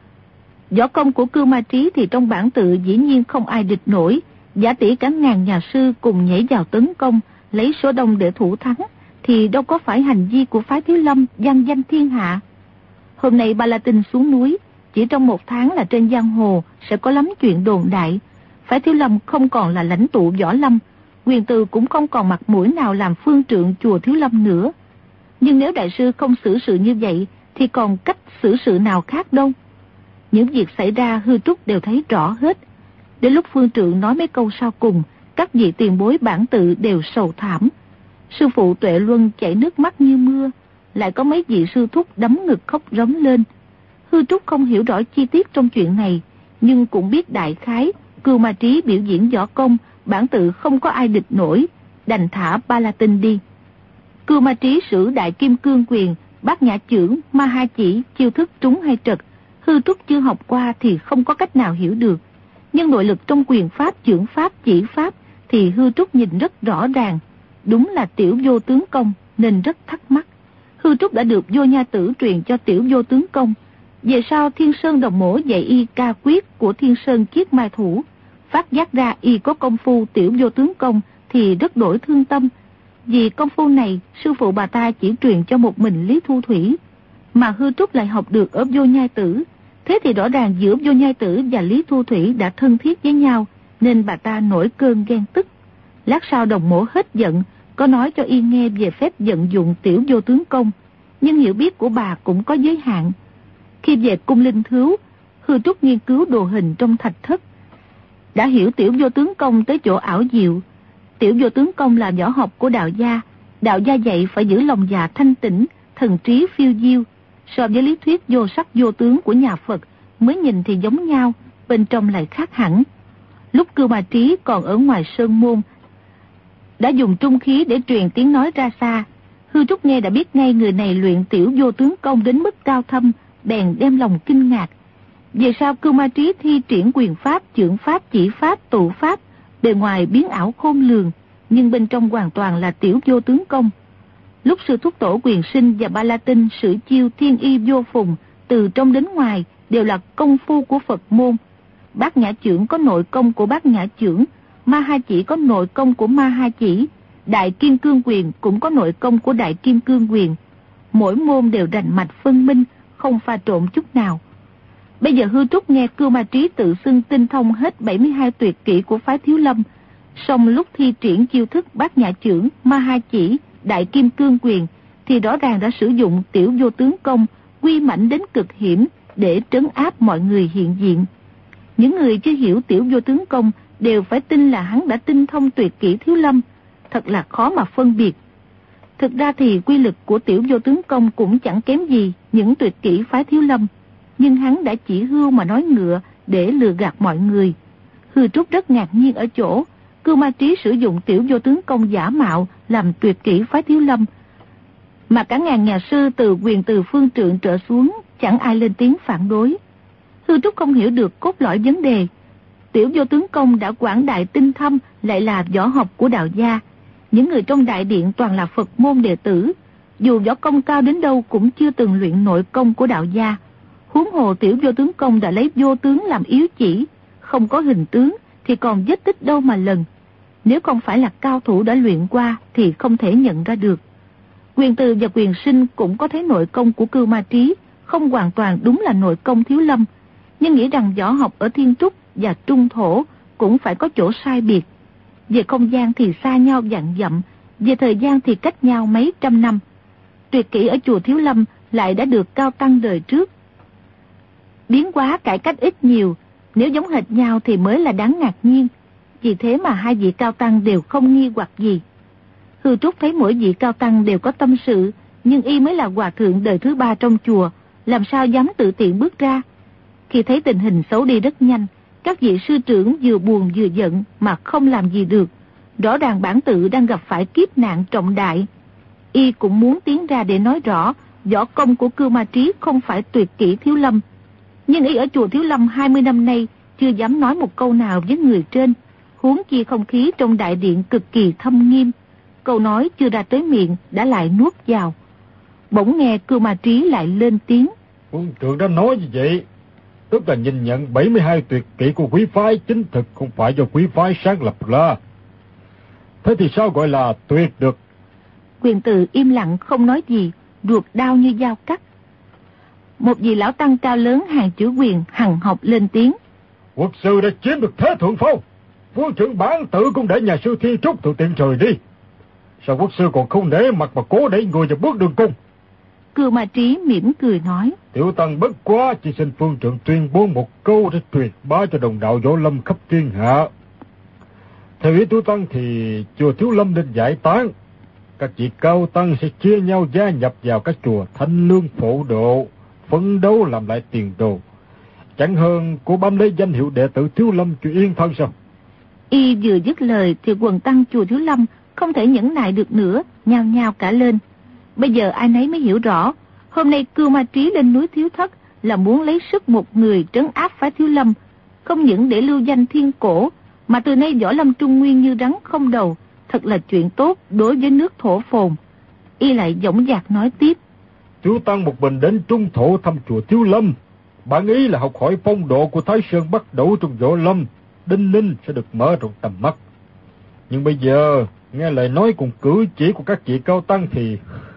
Speaker 4: Võ công của Cưu Ma Trí thì trong bản tự dĩ nhiên không ai địch nổi, giả tỷ cả ngàn nhà sư cùng nhảy vào tấn công, lấy số đông để thủ thắng, thì đâu có phải hành vi của phái Thiếu Lâm vang danh thiên hạ. Hôm nay Ba La Tinh xuống núi, chỉ trong 1 tháng là trên giang hồ sẽ có lắm chuyện đồn đại. Phái Thiếu Lâm không còn là lãnh tụ võ lâm, Quyền Từ cũng không còn mặt mũi nào làm phương trượng chùa Thiếu Lâm nữa. Nhưng nếu đại sư không xử sự như vậy, thì còn cách xử sự nào khác đâu. Những việc xảy ra Hư Trúc đều thấy rõ hết. Đến lúc phương trượng nói mấy câu sau cùng, các vị tiền bối bản tự đều sầu thảm. Sư phụ Tuệ Luân chảy nước mắt như mưa, lại có mấy vị sư thúc đấm ngực khóc rống lên. Hư Trúc không hiểu rõ chi tiết trong chuyện này, nhưng cũng biết đại khái Cưu Ma Trí biểu diễn võ công, bản tự không có ai địch nổi, đành thả Ba La Tinh đi. Cưu Ma Trí sử Đại Kim Cương Quyền, Bát Nhã Chưởng, Ma Ha Chỉ, chiêu thức trúng hay trật, Hư Trúc chưa học qua thì không có cách nào hiểu được. Nhưng nội lực trong quyền pháp, chưởng pháp, chỉ pháp thì Hư Trúc nhìn rất rõ ràng. Đúng là tiểu vô tướng công nên rất thắc mắc. Hư Trúc đã được Vô Nha Tử truyền cho tiểu vô tướng công. Về sau Thiên Sơn Đồng Mổ dạy y ca quyết của Thiên Sơn Kiết Mai Thủ, phát giác ra y có công phu tiểu vô tướng công thì rất đổi thương tâm. Vì công phu này sư phụ bà ta chỉ truyền cho một mình Lý Thu Thủy, mà Hư Trúc lại học được ở Vô Nhai Tử. Thế thì rõ ràng giữa Vô Nhai Tử và Lý Thu Thủy đã thân thiết với nhau, nên bà ta nổi cơn ghen tức. Lát sau Đồng Mổ hết giận, có nói cho y nghe về phép vận dụng tiểu vô tướng công, nhưng hiểu biết của bà cũng có giới hạn. Khi về cung Linh Thứu, Hư Trúc nghiên cứu đồ hình trong thạch thất, đã hiểu tiểu vô tướng công tới chỗ ảo diệu. Tiểu vô tướng công là võ học của đạo gia. Đạo gia dạy phải giữ lòng dạ thanh tĩnh, thần trí phiêu diêu. So với lý thuyết vô sắc vô tướng của nhà Phật, mới nhìn thì giống nhau, bên trong lại khác hẳn. Lúc Cưu Ma Trí còn ở ngoài sơn môn, đã dùng trung khí để truyền tiếng nói ra xa. Hư Trúc nghe đã biết ngay người này luyện tiểu vô tướng công đến mức cao thâm, bèn đem lòng kinh ngạc. Về sau Cưu Ma Trí thi triển quyền pháp, chưởng pháp, chỉ pháp, tụ pháp, bề ngoài biến ảo khôn lường, nhưng bên trong hoàn toàn là tiểu vô tướng công. Lúc sư thúc tổ Quyền Sinh và Ba La Tinh sử chiêu thiên y vô phùng, từ trong đến ngoài đều là công phu của Phật môn. Bát Nhã Chưởng có nội công của Bát Nhã Chưởng, Ma Ha Chỉ có nội công của Ma Ha Chỉ. Đại Kim Cương Quyền cũng có nội công của Đại Kim Cương Quyền. Mỗi môn đều rành mạch phân minh, không pha trộn chút nào. Bây giờ Hư Trúc nghe Cưu Ma Trí tự xưng tinh thông hết 72 tuyệt kỹ của phái Thiếu Lâm, song lúc thi triển chiêu thức Bát Nhã Chưởng, Ma Ha Chỉ, Đại Kim Cương Quyền thì rõ ràng đã sử dụng Tiểu Vô Tướng Công quy mãnh đến cực hiểm để trấn áp mọi người hiện diện. Những người chưa hiểu Tiểu Vô Tướng Công đều phải tin là hắn đã tinh thông tuyệt kỹ Thiếu Lâm, thật là khó mà phân biệt. Thực ra thì quy lực của Tiểu Vô Tướng Công cũng chẳng kém gì những tuyệt kỹ phái Thiếu Lâm, nhưng hắn đã chỉ hưu mà nói ngựa để lừa gạt mọi người. Hư Trúc rất ngạc nhiên ở chỗ Cưu Ma Trí sử dụng Tiểu Vô Tướng Công giả mạo làm tuyệt kỹ phái Thiếu Lâm, mà cả ngàn nhà sư từ Quyền Từ Phương Trượng trở xuống chẳng ai lên tiếng phản đối. Hư Trúc không hiểu được cốt lõi vấn đề. Tiểu Vô Tướng Công đã quảng đại tinh thâm, lại là võ học của đạo gia. Những người trong đại điện toàn là Phật môn đệ tử, dù võ công cao đến đâu cũng chưa từng luyện nội công của đạo gia. Huống hồ Tiểu Vô Tướng Công đã lấy vô tướng làm yếu chỉ, không có hình tướng thì còn vết tích đâu mà lần. Nếu không phải là cao thủ đã luyện qua thì không thể nhận ra được. Quyền Từ và Quyền Sinh cũng có thấy nội công của Cưu Ma Trí không hoàn toàn đúng là nội công Thiếu Lâm, nhưng nghĩ rằng võ học ở Thiên Trúc và Trung Thổ cũng phải có chỗ sai biệt. Về không gian thì xa nhau vạn dặm, về thời gian thì cách nhau mấy trăm năm. Tuyệt kỹ ở chùa Thiếu Lâm lại đã được cao tăng đời trước biến hóa cải cách ít nhiều, nếu giống hệt nhau thì mới là đáng ngạc nhiên. Vì thế mà hai vị cao tăng đều không nghi hoặc gì. Hư Trúc thấy mỗi vị cao tăng đều có tâm sự, nhưng y mới là hòa thượng đời thứ 3 trong chùa, làm sao dám tự tiện bước ra. Khi thấy tình hình xấu đi rất nhanh, các vị sư trưởng vừa buồn vừa giận mà không làm gì được. Rõ ràng bản tự đang gặp phải kiếp nạn trọng đại. Y cũng muốn tiến ra để nói rõ võ công của Cưu Ma Trí không phải tuyệt kỹ Thiếu Lâm, nhưng y ở chùa Thiếu Lâm 20 năm nay chưa dám nói một câu nào với người trên, huống chi không khí trong đại điện cực kỳ thâm nghiêm. Câu nói chưa ra tới miệng đã lại nuốt vào. Bỗng nghe Cưu Ma Trí lại lên tiếng:
Speaker 3: Quân trưởng đã nói như vậy, tức là nhìn nhận 72 tuyệt kỹ của quý phái chính thực không phải do quý phái sáng lập ra. Thế thì sao gọi là tuyệt được?
Speaker 4: Quyền Từ im lặng không nói gì, ruột đau như dao cắt. Một vị lão tăng cao lớn hàng chữ Quyền hằng học lên tiếng:
Speaker 3: Quốc sư đã chiếm được thế thượng phong, vua trưởng bản tự cũng để nhà sư Thiên Trúc tự tiện rời đi. Sao quốc sư còn không để mặt mà cố đẩy người vào bước đường cùng?
Speaker 4: Cưu Ma Trí mỉm cười nói:
Speaker 3: Tiểu tăng bất quá chỉ xin phương trưởng tuyên bố một câu để truyền bá cho đồng đạo võ lâm khắp thiên hạ. Theo ý tiểu tăng thì chùa Thiếu Lâm nên giải tán, các vị cao tăng sẽ chia nhau gia nhập vào các chùa thanh lương phổ độ, phấn đấu làm lại tiền đồ. Chẳng hơn cô bám lấy danh hiệu đệ tử Thiếu Lâm cho yên thân sao?
Speaker 4: Y vừa dứt lời thì quần tăng chùa Thiếu Lâm không thể nhẫn nại được nữa, nhao nhao cả lên. Bây giờ ai nấy mới hiểu rõ, hôm nay Cưu Ma Trí lên núi Thiếu Thất là muốn lấy sức một người trấn áp phái Thiếu Lâm, không những để lưu danh thiên cổ, mà từ nay võ lâm Trung Nguyên như rắn không đầu, thật là chuyện tốt đối với nước Thổ Phồn. Y lại dõng dạc nói tiếp:
Speaker 3: Tiểu tăng một mình đến Trung Thổ thăm chùa Thiếu Lâm, bản ý là học hỏi phong độ của Thái Sơn Bắc Đẩu trong võ lâm, đinh ninh sẽ được mở rộng tầm mắt. Nhưng bây giờ nghe lời nói cùng cử chỉ của các vị cao tăng thì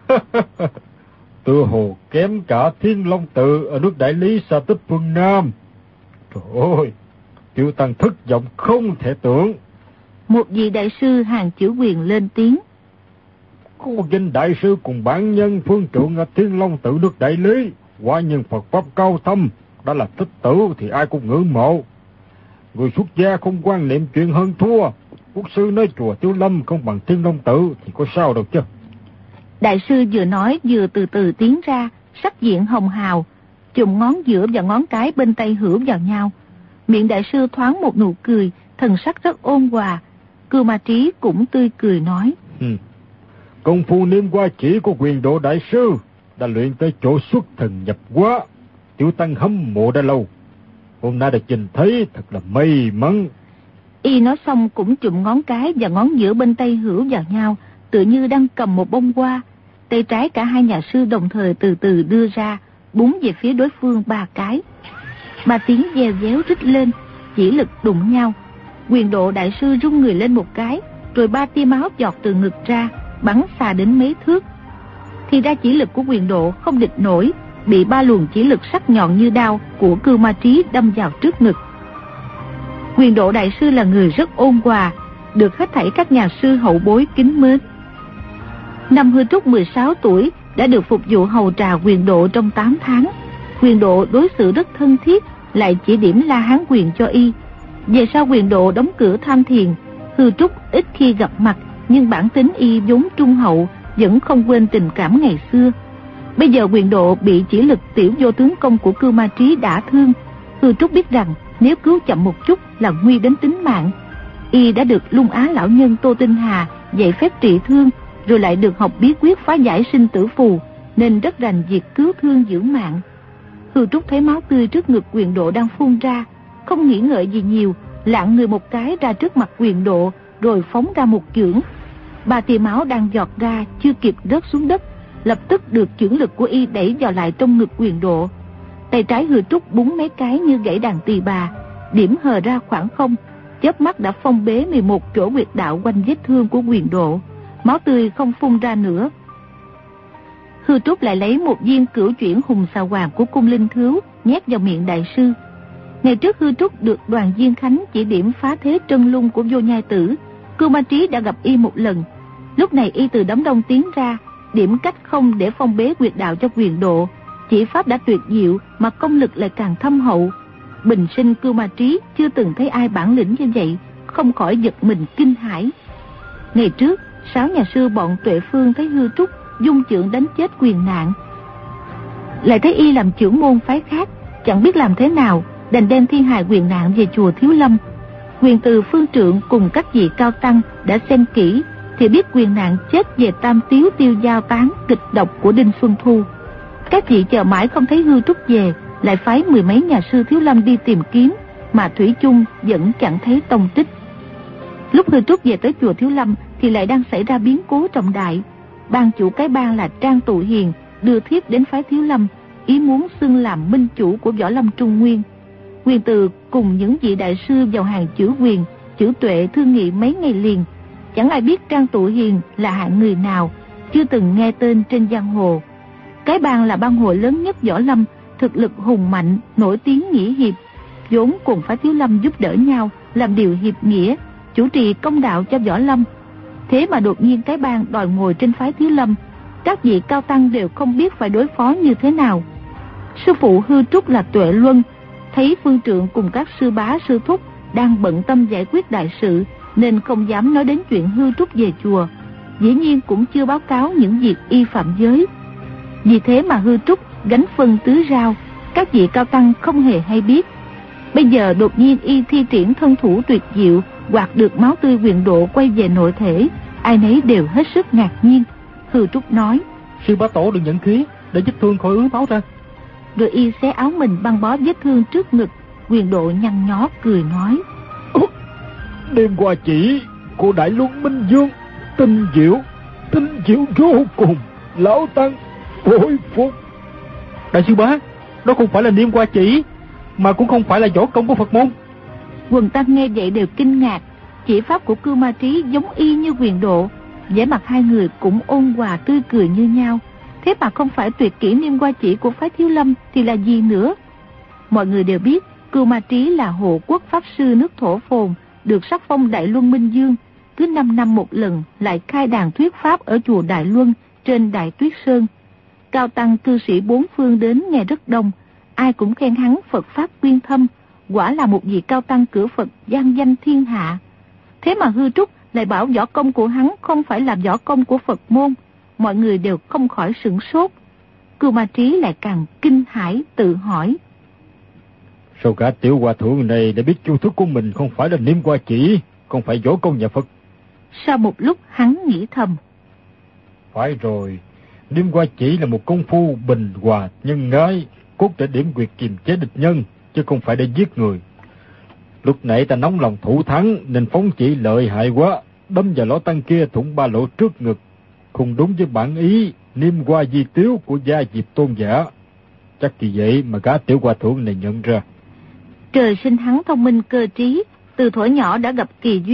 Speaker 3: tựa hồ kém cả Thiên Long Tự ở nước Đại Lý Sa Tích phương Nam. Trời ơi, tiểu tăng thất vọng không thể tưởng.
Speaker 4: Một vị đại sư hàng chữ Quyền lên tiếng:
Speaker 3: Có một danh đại sư cùng bản nhân phương trượng ở Thiên Long Tự nước Đại Lý, quả nhân Phật pháp cao thâm, đã là tích tử thì ai cũng ngưỡng mộ. Người xuất gia không quan niệm chuyện hơn thua. Quốc sư nói chùa Thiếu Lâm không bằng Thiên Long Tự thì có sao đâu chứ.
Speaker 4: Đại sư vừa nói vừa từ từ tiến ra, sắc diện hồng hào, chùm ngón giữa và ngón cái bên tay hữu vào nhau. Miệng đại sư thoáng một nụ cười, thần sắc rất ôn hòa. Cưu Ma Trí cũng tươi cười nói:
Speaker 3: Công phu niêm qua chỉ của Quyền Độ đại sư đã luyện tới chỗ xuất thần nhập hóa, tiểu tăng hâm mộ đã lâu. Hôm nay được nhìn thấy thật là may mắn.
Speaker 4: Y nói xong cũng chụm ngón cái và ngón giữa bên tay hữu vào nhau, tựa như đang cầm một bông hoa. Tay trái cả hai nhà sư đồng thời từ từ đưa ra, búng về phía đối phương 3 cái. 3 tiếng gieo déo rít lên, chỉ lực đụng nhau. Quyền Độ đại sư rung người lên một cái, rồi 3 tia máu giọt từ ngực ra, bắn xa đến mấy thước. Thì ra chỉ lực của Quyền Độ không địch nổi, bị 3 luồng chỉ lực sắc nhọn như đao của Cưu Ma Trí đâm vào trước ngực. Quyền Độ đại sư là người rất ôn hòa, được hết thảy các nhà sư hậu bối kính mến. Năm Hư Trúc 16 tuổi đã được phục vụ hầu trà Quyền Độ trong 8 tháng. Quyền Độ đối xử rất thân thiết, lại chỉ điểm La Hán quyền cho y. Về sau Quyền Độ đóng cửa tham thiền, Hư Trúc ít khi gặp mặt, nhưng bản tính y vốn trung hậu, vẫn không quên tình cảm ngày xưa. Bây giờ Quyền Độ bị chỉ lực tiểu vô tướng công của Cưu Ma Trí đả thương. Hư Trúc biết rằng nếu cứu chậm một chút là nguy đến tính mạng. Y đã được Lung Á lão nhân Tô Tinh Hà dạy phép trị thương, rồi lại được học bí quyết phá giải sinh tử phù, nên rất rành việc cứu thương giữ mạng. Hư Trúc thấy máu tươi trước ngực Quyền Độ đang phun ra, không nghĩ ngợi gì nhiều, lạng người một cái ra trước mặt Quyền Độ, rồi phóng ra một chưởng. 3 tia máu đang giọt ra chưa kịp rớt xuống đất, lập tức được chưởng lực của y đẩy vào lại trong ngực Quyền Độ. Tay trái Hư Trúc búng mấy cái như gãy đàn tỳ bà, điểm hờ ra khoảng không, chớp mắt đã phong bế 11 chỗ huyệt đạo quanh vết thương của Quyền Độ, máu tươi không phun ra nữa. Hư Trúc lại lấy một viên cửu chuyển hùng xà hoàng của Cung Linh Thứu nhét vào miệng đại sư. Ngày trước Hư Trúc được Đoàn Diên Khánh chỉ điểm phá thế trân lung của Vô Nhai Tử, Cưu Ma Trí đã gặp y một lần. Lúc này y từ đám đông tiến ra, điểm cách không để phong bế huyệt đạo cho Quyền Độ. Chỉ pháp đã tuyệt diệu mà công lực lại càng thâm hậu. Bình sinh Cưu Ma Trí chưa từng thấy ai bản lĩnh như vậy, không khỏi giật mình kinh hãi. Ngày trước 6 nhà sư bọn Tuệ Phương thấy Hư Trúc dung chưởng đánh chết Quyền Nạn, lại thấy y làm trưởng môn phái khác, chẳng biết làm thế nào, đành đem thi hài Quyền Nạn về chùa Thiếu Lâm. Quyền Từ Phương Trượng cùng các vị cao tăng đã xem kỹ, thì biết Quyền Nạn chết về tam tiếu tiêu giao tán kịch độc của Đinh Xuân Thu. Các vị chờ mãi không thấy Hư Trúc về, lại phái 10 mấy nhà sư Thiếu Lâm đi tìm kiếm, mà thủy chung vẫn chẳng thấy tông tích. Lúc Hư Trúc về tới chùa Thiếu Lâm thì lại đang xảy ra biến cố trọng đại. Ban chủ cái bang là Trang Tụ Hiền đưa thiếp đến phái Thiếu Lâm, ý muốn xưng làm minh chủ của Võ Lâm Trung Nguyên. Quyền Từ cùng những vị đại sư vào hàng chữ Quyền, chữ Tuệ thương nghị mấy ngày liền. Chẳng ai biết Trang Tụ Hiền là hạng người nào, chưa từng nghe tên trên giang hồ. Cái bang là bang hội lớn nhất Võ Lâm, thực lực hùng mạnh, nổi tiếng nghĩa hiệp, vốn cùng phái Thiếu Lâm giúp đỡ nhau, làm điều hiệp nghĩa, chủ trì công đạo cho Võ Lâm. Thế mà đột nhiên cái bang đòi ngồi trên phái Thiếu Lâm, các vị cao tăng đều không biết phải đối phó như thế nào. Sư phụ Hư Trúc là Tuệ Luân thấy Phương Trượng cùng các sư bá sư thúc đang bận tâm giải quyết đại sự, nên không dám nói đến chuyện Hư Trúc về chùa, dĩ nhiên cũng chưa báo cáo những việc y phạm giới. Vì thế mà Hư Trúc gánh phân tứ rao, các vị cao tăng không hề hay biết. Bây giờ đột nhiên y thi triển thân thủ tuyệt diệu, quạt được máu tươi Quyền Độ quay về nội thể, ai nấy đều hết sức ngạc nhiên. Hư Trúc nói:
Speaker 3: Sư bá tổ đừng giận khí, để vết thương khỏi ứ máu ra.
Speaker 4: Rồi y xé áo mình băng bó vết thương trước ngực. Quyền Độ nhăn nhó cười nói:
Speaker 3: Đêm qua chỉ của Đại Luân Minh Dương tinh diệu vô cùng, lão tăng bội phục. Đại sư bá, đó không phải là niêm qua chỉ, mà cũng không phải là võ công của Phật môn.
Speaker 4: Quần tăng nghe vậy đều kinh ngạc. Chỉ pháp của Cưu Ma Trí giống y như Quyền Độ, vẻ mặt hai người cũng ôn hòa tươi cười như nhau. Thế mà không phải tuyệt kỹ niêm qua chỉ của phái Thiếu Lâm thì là gì nữa? Mọi người đều biết Cưu Ma Trí là hộ quốc pháp sư nước Thổ Phồn, được sắc phong Đại Luân Minh Dương, cứ 5 năm một lần lại khai đàn thuyết pháp ở chùa Đại Luân trên Đại Tuyết Sơn. Cao tăng cư sĩ bốn phương đến nghe rất đông, ai cũng khen hắn Phật pháp quyên thâm, quả là một vị cao tăng cửa Phật vang danh thiên hạ. Thế mà Hư Trúc lại bảo võ công của hắn không phải là võ công của Phật môn, mọi người đều không khỏi sửng sốt. Cưu Ma Trí lại càng kinh hãi tự hỏi:
Speaker 3: Sao cả tiểu hòa thượng này đã biết chiêu thức của mình không phải là niêm qua chỉ, không phải võ công nhà Phật?
Speaker 4: Sau một lúc hắn nghĩ thầm:
Speaker 3: Phải rồi, niêm qua chỉ là một công phu bình hòa nhân ái, cốt để điểm quyệt kiềm chế địch nhân, chứ không phải để giết người. Lúc nãy ta nóng lòng thủ thắng nên phóng chỉ lợi hại quá, đâm vào lỗ tăng kia thủng 3 lỗ trước ngực, không đúng với bản ý niêm qua di tiếu của gia Diệp tôn giả. Chắc vì vậy mà cả tiểu hòa thượng này nhận ra.
Speaker 4: Trời sinh hắn thông minh cơ trí, từ thuở nhỏ đã gặp kỳ duyên,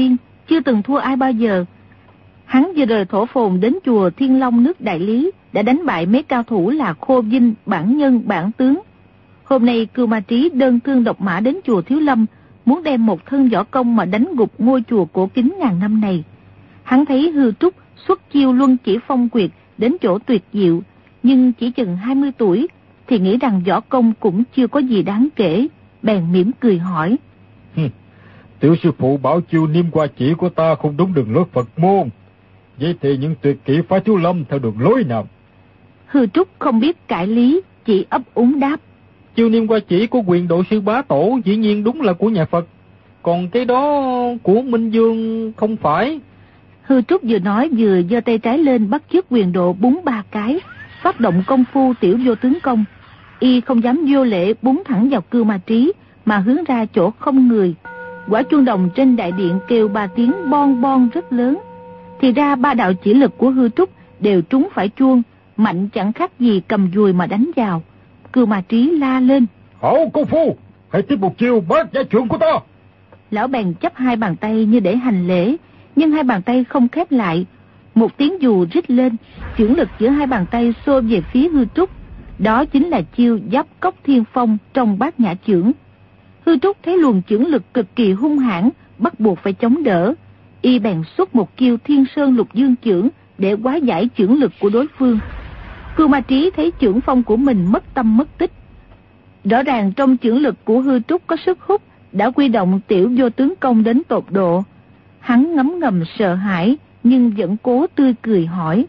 Speaker 4: chưa từng thua ai bao giờ. Hắn vừa rời Thổ Phồn đến chùa Thiên Long nước Đại Lý, đã đánh bại mấy cao thủ là Khô Vinh, Bản Nhân, Bản Tướng. Hôm nay Cưu Ma Trí đơn thương độc mã đến chùa Thiếu Lâm, muốn đem một thân võ công mà đánh gục ngôi chùa cổ kính ngàn năm này. Hắn thấy Hư Trúc xuất chiêu luân chỉ phong quyệt đến chỗ tuyệt diệu, nhưng chỉ chừng 20 tuổi, thì nghĩ rằng võ công cũng chưa có gì đáng kể, bèn mỉm cười hỏi.
Speaker 3: Tiểu sư phụ bảo chiêu niêm qua chỉ của ta không đúng đường lối Phật môn. Vậy thì những tuyệt kỹ phái Thiếu Lâm theo đường lối nào?
Speaker 4: Hư Trúc không biết cãi lý, chỉ ấp úng đáp.
Speaker 3: Chiêu niêm qua chỉ của Quyền Độ Sư Bá Tổ dĩ nhiên đúng là của nhà Phật, còn cái đó của Minh Dương không phải.
Speaker 4: Hư Trúc vừa nói vừa giơ tay trái lên bắt chước Quyền Độ búng 3 cái, phát động công phu tiểu vô tướng công. Y không dám vô lễ búng thẳng vào Cưu Ma Trí, mà hướng ra chỗ không người. Quả chuông đồng trên đại điện kêu 3 tiếng bon bon rất lớn. Thì ra 3 đạo chỉ lực của Hư Trúc đều trúng phải chuông, mạnh chẳng khác gì cầm dùi mà đánh vào. Cưu Ma Trí la lên.
Speaker 3: Hảo công phu, hãy tiếp một chiêu bát giải trượng của ta.
Speaker 4: Lão bèn chắp 2 bàn tay như để hành lễ, nhưng 2 bàn tay không khép lại. Một tiếng dù rít lên, chưởng lực giữa 2 bàn tay xô về phía Hư Trúc. Đó chính là chiêu Giáp Cốc Thiên Phong trong Bát Nhã Chưởng. Hư Trúc thấy luồng chưởng lực cực kỳ hung hãn, bắt buộc phải chống đỡ. Y bèn xuất một chiêu Thiên Sơn Lục Dương Chưởng để hóa giải chưởng lực của đối phương. Cưu Ma Trí thấy chưởng phong của mình mất tâm mất tích. Rõ ràng trong chưởng lực của Hư Trúc có sức hút, đã quy động tiểu vô tướng công đến tột độ. Hắn ngấm ngầm sợ hãi, nhưng vẫn cố tươi cười hỏi.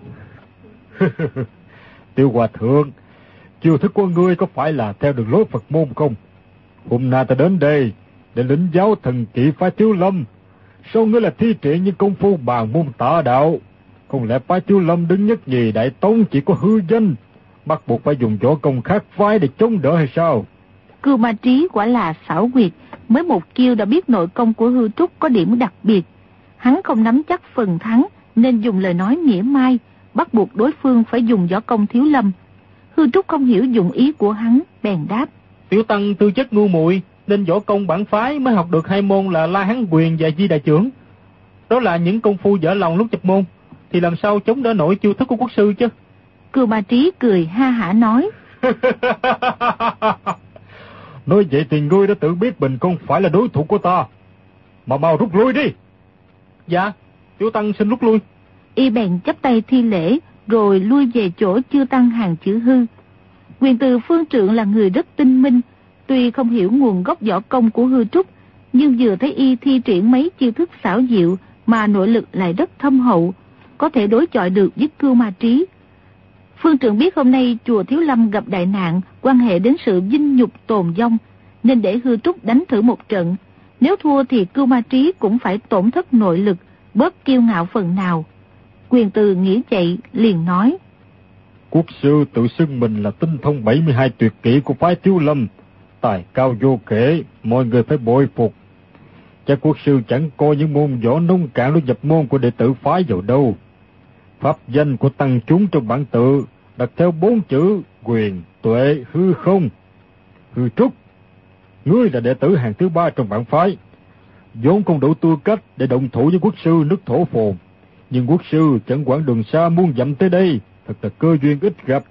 Speaker 3: Tiểu hòa thượng, chiêu thức của ngươi có phải là theo đường lối Phật môn không? Hôm nay ta đến đây để lĩnh giáo thần kỹ phái Thiếu Lâm. Sao ngươi là thi triển những công phu bàn môn tả đạo? Không lẽ phái Thiếu Lâm đứng nhất nhì Đại Tống chỉ có hư danh, bắt buộc phải dùng võ công khác phái để chống đỡ hay sao?
Speaker 4: Cưu Ma Trí quả là xảo quyệt, mới một chiêu đã biết nội công của Hư Trúc có điểm đặc biệt. Hắn không nắm chắc phần thắng nên dùng lời nói mỉa mai, bắt buộc đối phương phải dùng võ công Thiếu Lâm. Hư Trúc không hiểu dụng ý của hắn, bèn đáp.
Speaker 3: Tiểu tăng tư chất ngu muội nên võ công bản phái mới học được 2 môn là La Hán Quyền và Di Đà Chưởng. Đó là những công phu dở lòng lúc nhập môn, thì làm sao chống đỡ nổi chiêu thức của quốc sư chứ?
Speaker 4: Cưu Ma Trí cười ha hả nói.
Speaker 3: Nói vậy thì ngươi đã tự biết mình không phải là đối thủ của ta, mà mau rút lui đi. Dạ, tiểu tăng xin rút lui.
Speaker 4: Y bèn chắp tay thi lễ, rồi lui về chỗ chư tăng hàng chữ Hư. Quyền Từ Phương Trượng là người rất tinh minh, tuy không hiểu nguồn gốc võ công của Hư Trúc, nhưng vừa thấy y thi triển mấy chiêu thức xảo diệu mà nội lực lại rất thâm hậu, có thể đối chọi được với Cưu Ma Trí. Phương Trượng biết hôm nay chùa Thiếu Lâm gặp đại nạn, quan hệ đến sự vinh nhục tồn vong, nên để Hư Trúc đánh thử một trận. Nếu thua thì Cưu Ma Trí cũng phải tổn thất nội lực, bớt kiêu ngạo phần nào. Quyền Từ nghĩ vậy liền nói.
Speaker 3: Quốc sư tự xưng mình là tinh thông 72 tuyệt kỹ của phái Thiếu Lâm, tài cao vô kể, mọi người phải bội phục. Chắc quốc sư chẳng coi những môn võ nông cạn lúc nhập môn của đệ tử phái vào đâu. Pháp danh của tăng chúng trong bản tự đặt theo 4 chữ quyền, tuệ, hư không. Hư Trúc, ngươi là đệ tử hàng thứ 3 trong bản phái, vốn không đủ tư cách để động thủ với quốc sư nước Thổ Phồn, nhưng quốc sư chẳng quản đường xa muôn dặm tới đây, thật là cơ duyên ít gặp.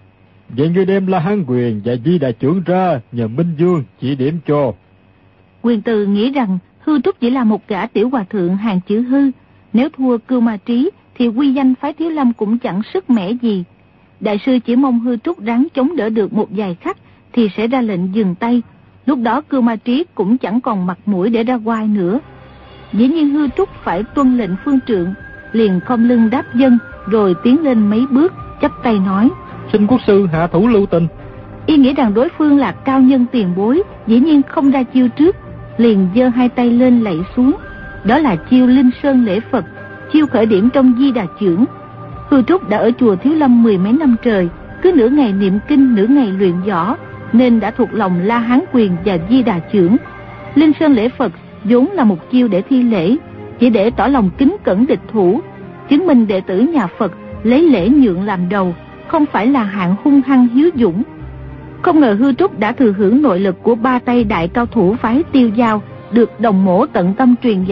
Speaker 3: Vậy ngươi đem La Hán Quyền và Di Đà Chưởng ra nhờ Minh Dương chỉ điểm cho.
Speaker 4: Quyền Từ nghĩ rằng Hư Trúc chỉ là một gã tiểu hòa thượng hàng chữ Hư, nếu thua Cưu Ma Trí thì quy danh phái Thiếu Lâm cũng chẳng sức mẻ gì. Đại sư chỉ mong Hư Trúc ráng chống đỡ được một vài khắc thì sẽ ra lệnh dừng tay. Lúc đó Cưu Ma Trí cũng chẳng còn mặt mũi để ra oai nữa. Dĩ nhiên Hư Trúc phải tuân lệnh Phương Trượng, liền khom lưng đáp vâng, rồi tiến lên mấy bước, chắp tay nói.
Speaker 3: Xin quốc sư hạ thủ lưu tình.
Speaker 4: Y nghĩ rằng đối phương là cao nhân tiền bối, dĩ nhiên không ra chiêu trước, liền giơ 2 tay lên lạy xuống. Đó là chiêu Linh Sơn Lễ Phật, chiêu khởi điểm trong Di Đà Chưởng. Hư Trúc đã ở chùa Thiếu Lâm 10 mấy năm trời, cứ nửa ngày niệm kinh nửa ngày luyện võ, nên đã thuộc lòng La Hán Quyền và Di Đà Chưởng. Linh Sơn Lễ Phật vốn là một chiêu để thi lễ, chỉ để tỏ lòng kính cẩn địch thủ, chứng minh đệ tử nhà Phật lấy lễ nhượng làm đầu, không phải là hạng hung hăng hiếu dũng. Không ngờ Hư Trúc đã thừa hưởng nội lực của 3 tay đại cao thủ phái Tiêu Giao, được đồng mổ tận tâm truyền dạy,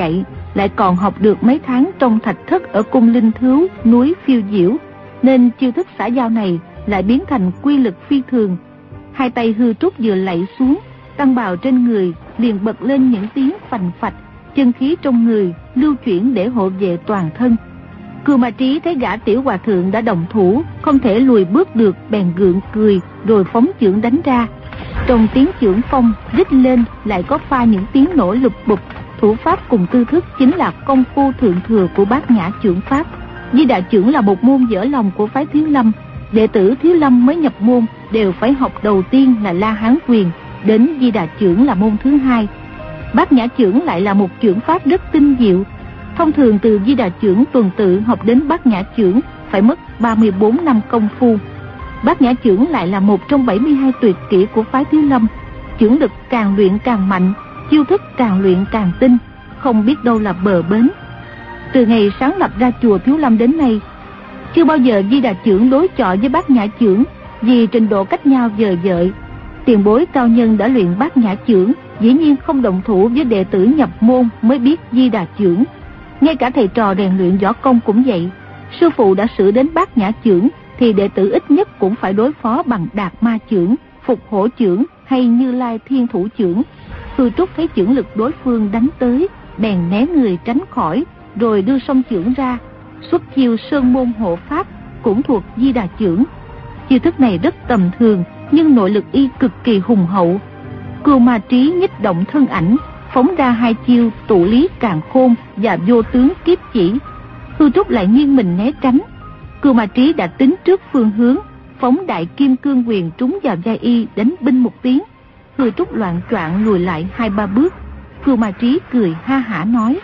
Speaker 4: lại còn học được mấy tháng trong thạch thất ở cung linh thứu núi phiêu diễu, nên chiêu thức xã giao này lại biến thành quy lực phi thường. Hai tay Hư Trúc vừa lạy xuống, tăng bào trên người liền bật lên những tiếng phành phạch, chân khí trong người lưu chuyển để hộ vệ toàn thân. Cưu Ma Trí thấy gã tiểu hòa thượng đã động thủ, không thể lùi bước được, bèn gượng cười rồi phóng chưởng đánh ra. Trong tiếng chưởng phong rít lên lại có pha những tiếng nổ lụp bụp. Thủ pháp cùng tư thức chính là công phu thượng thừa của Bát Nhã chưởng pháp. Di Đà chưởng là một môn dở lòng của phái Thiếu Lâm. Đệ tử Thiếu Lâm mới nhập môn đều phải học đầu tiên là La Hán quyền, đến Di Đà chưởng là môn thứ hai. Bát Nhã chưởng lại là một chưởng pháp rất tinh diệu. Thông thường từ Di Đà chưởng tuần tự học đến Bát Nhã chưởng phải mất 34 năm công phu. Bát Nhã chưởng lại là một trong 72 tuyệt kỹ của phái Thiếu Lâm. Chưởng lực càng luyện càng mạnh, chiêu thức càng luyện càng tinh, không biết đâu là bờ bến. Từ ngày sáng lập ra chùa Thiếu Lâm đến nay, chưa bao giờ Di Đà chưởng đối chọi với Bát Nhã chưởng, vì trình độ cách nhau vời vợi. Tiền bối cao nhân đã luyện Bát Nhã chưởng, dĩ nhiên không động thủ với đệ tử nhập môn mới biết Di Đà chưởng. Ngay cả thầy trò rèn luyện võ công cũng vậy. Sư phụ đã sử đến Bát Nhã chưởng thì đệ tử ít nhất cũng phải đối phó bằng Đạt Ma chưởng, Phục Hổ chưởng hay Như Lai Thiên Thủ chưởng. Hư Trúc thấy chưởng lực đối phương đánh tới, bèn né người tránh khỏi, rồi đưa song chưởng ra, xuất chiêu Sơn Môn Hộ Pháp cũng thuộc Di Đà chưởng. Chiêu thức này rất tầm thường, nhưng nội lực y cực kỳ hùng hậu. Cưu Ma Trí nhích động thân ảnh, phóng ra hai chiêu Tụ Lý Càn Khôn và Vô Tướng Kiếp Chỉ. Hư Trúc lại nghiêng mình né tránh. Cưu Ma Trí đã tính trước phương hướng, phóng Đại Kim Cương quyền trúng vào vai y, đánh binh một tiếng. Hư Trúc loạng choạng lùi lại 2-3 bước. Cưu Ma Trí cười ha hả nói: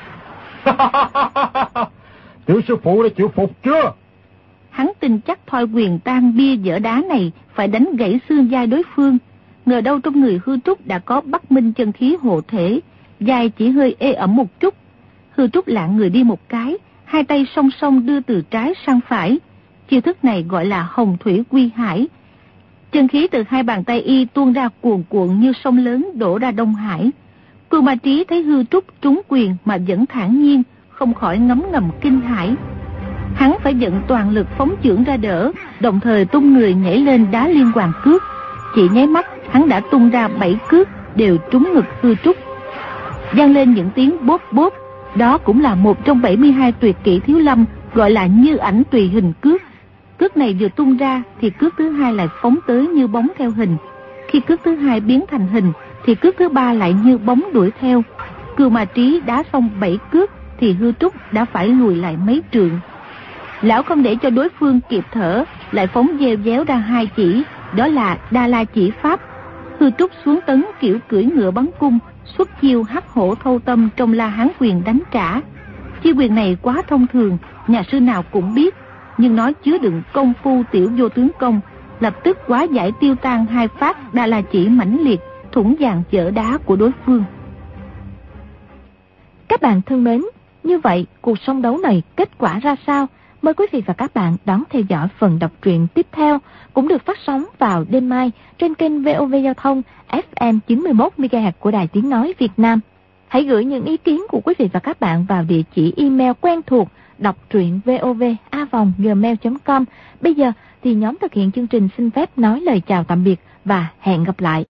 Speaker 3: Tiểu sư phụ đã chịu phục chưa?
Speaker 4: Hắn tin chắc thoi quyền tan bia dở đá này phải đánh gãy xương vai đối phương. Ngờ đâu trong người Hư Trúc đã có Bắc Minh chân khí hộ thể, vai chỉ hơi ê ẩm một chút. Hư Trúc lạng người đi một cái, hai tay song song đưa từ trái sang phải. Chiêu thức này gọi là Hồng Thủy Quy Hải. Chân khí từ hai bàn tay y tuôn ra cuồn cuộn như sông lớn đổ ra Đông Hải. Cưu Ma Trí thấy Hư Trúc trúng quyền mà vẫn thản nhiên, không khỏi ngấm ngầm kinh hãi. Hắn phải vận toàn lực phóng chưởng ra đỡ, đồng thời tung người nhảy lên đá liên hoàn cước. Chỉ nháy mắt, hắn đã tung ra 7 cước đều trúng ngực Hư Trúc. Vang lên những tiếng bốp bốp. Đó cũng là một trong 72 tuyệt kỹ Thiếu Lâm, gọi là Như Ảnh Tùy Hình cước. Cước này vừa tung ra thì cước thứ hai lại phóng tới như bóng theo hình. Khi cước thứ hai biến thành hình thì cước thứ ba lại như bóng đuổi theo. Cưu Ma Trí đá xong 7 cước thì Hư Trúc đã phải lùi lại mấy trượng. Lão không để cho đối phương kịp thở, lại phóng gieo déo ra hai chỉ, đó là Đa La Chỉ Pháp. Hư Trúc xuống tấn kiểu cưỡi ngựa bắn cung, xuất chiêu Hắc Hổ Thâu Tâm trong La Hán quyền đánh trả. Chiêu quyền này quá thông thường, nhà sư nào cũng biết, nhưng nó chứa đựng công phu tiểu vô tướng công, lập tức hóa giải tiêu tan hai phát Đa La Chỉ mãnh liệt, thủng vàng chở đá của đối phương.
Speaker 1: Các bạn thân mến, như vậy cuộc song đấu này kết quả ra sao? Mời quý vị và các bạn đón theo dõi phần đọc truyện tiếp theo, cũng được phát sóng vào đêm mai trên kênh VOV Giao thông FM 91 MHz của Đài Tiếng Nói Việt Nam. Hãy gửi những ý kiến của quý vị và các bạn vào địa chỉ email quen thuộc đọc truyện vov@gmail.com. Bây giờ thì nhóm thực hiện chương trình xin phép nói lời chào tạm biệt và hẹn gặp lại.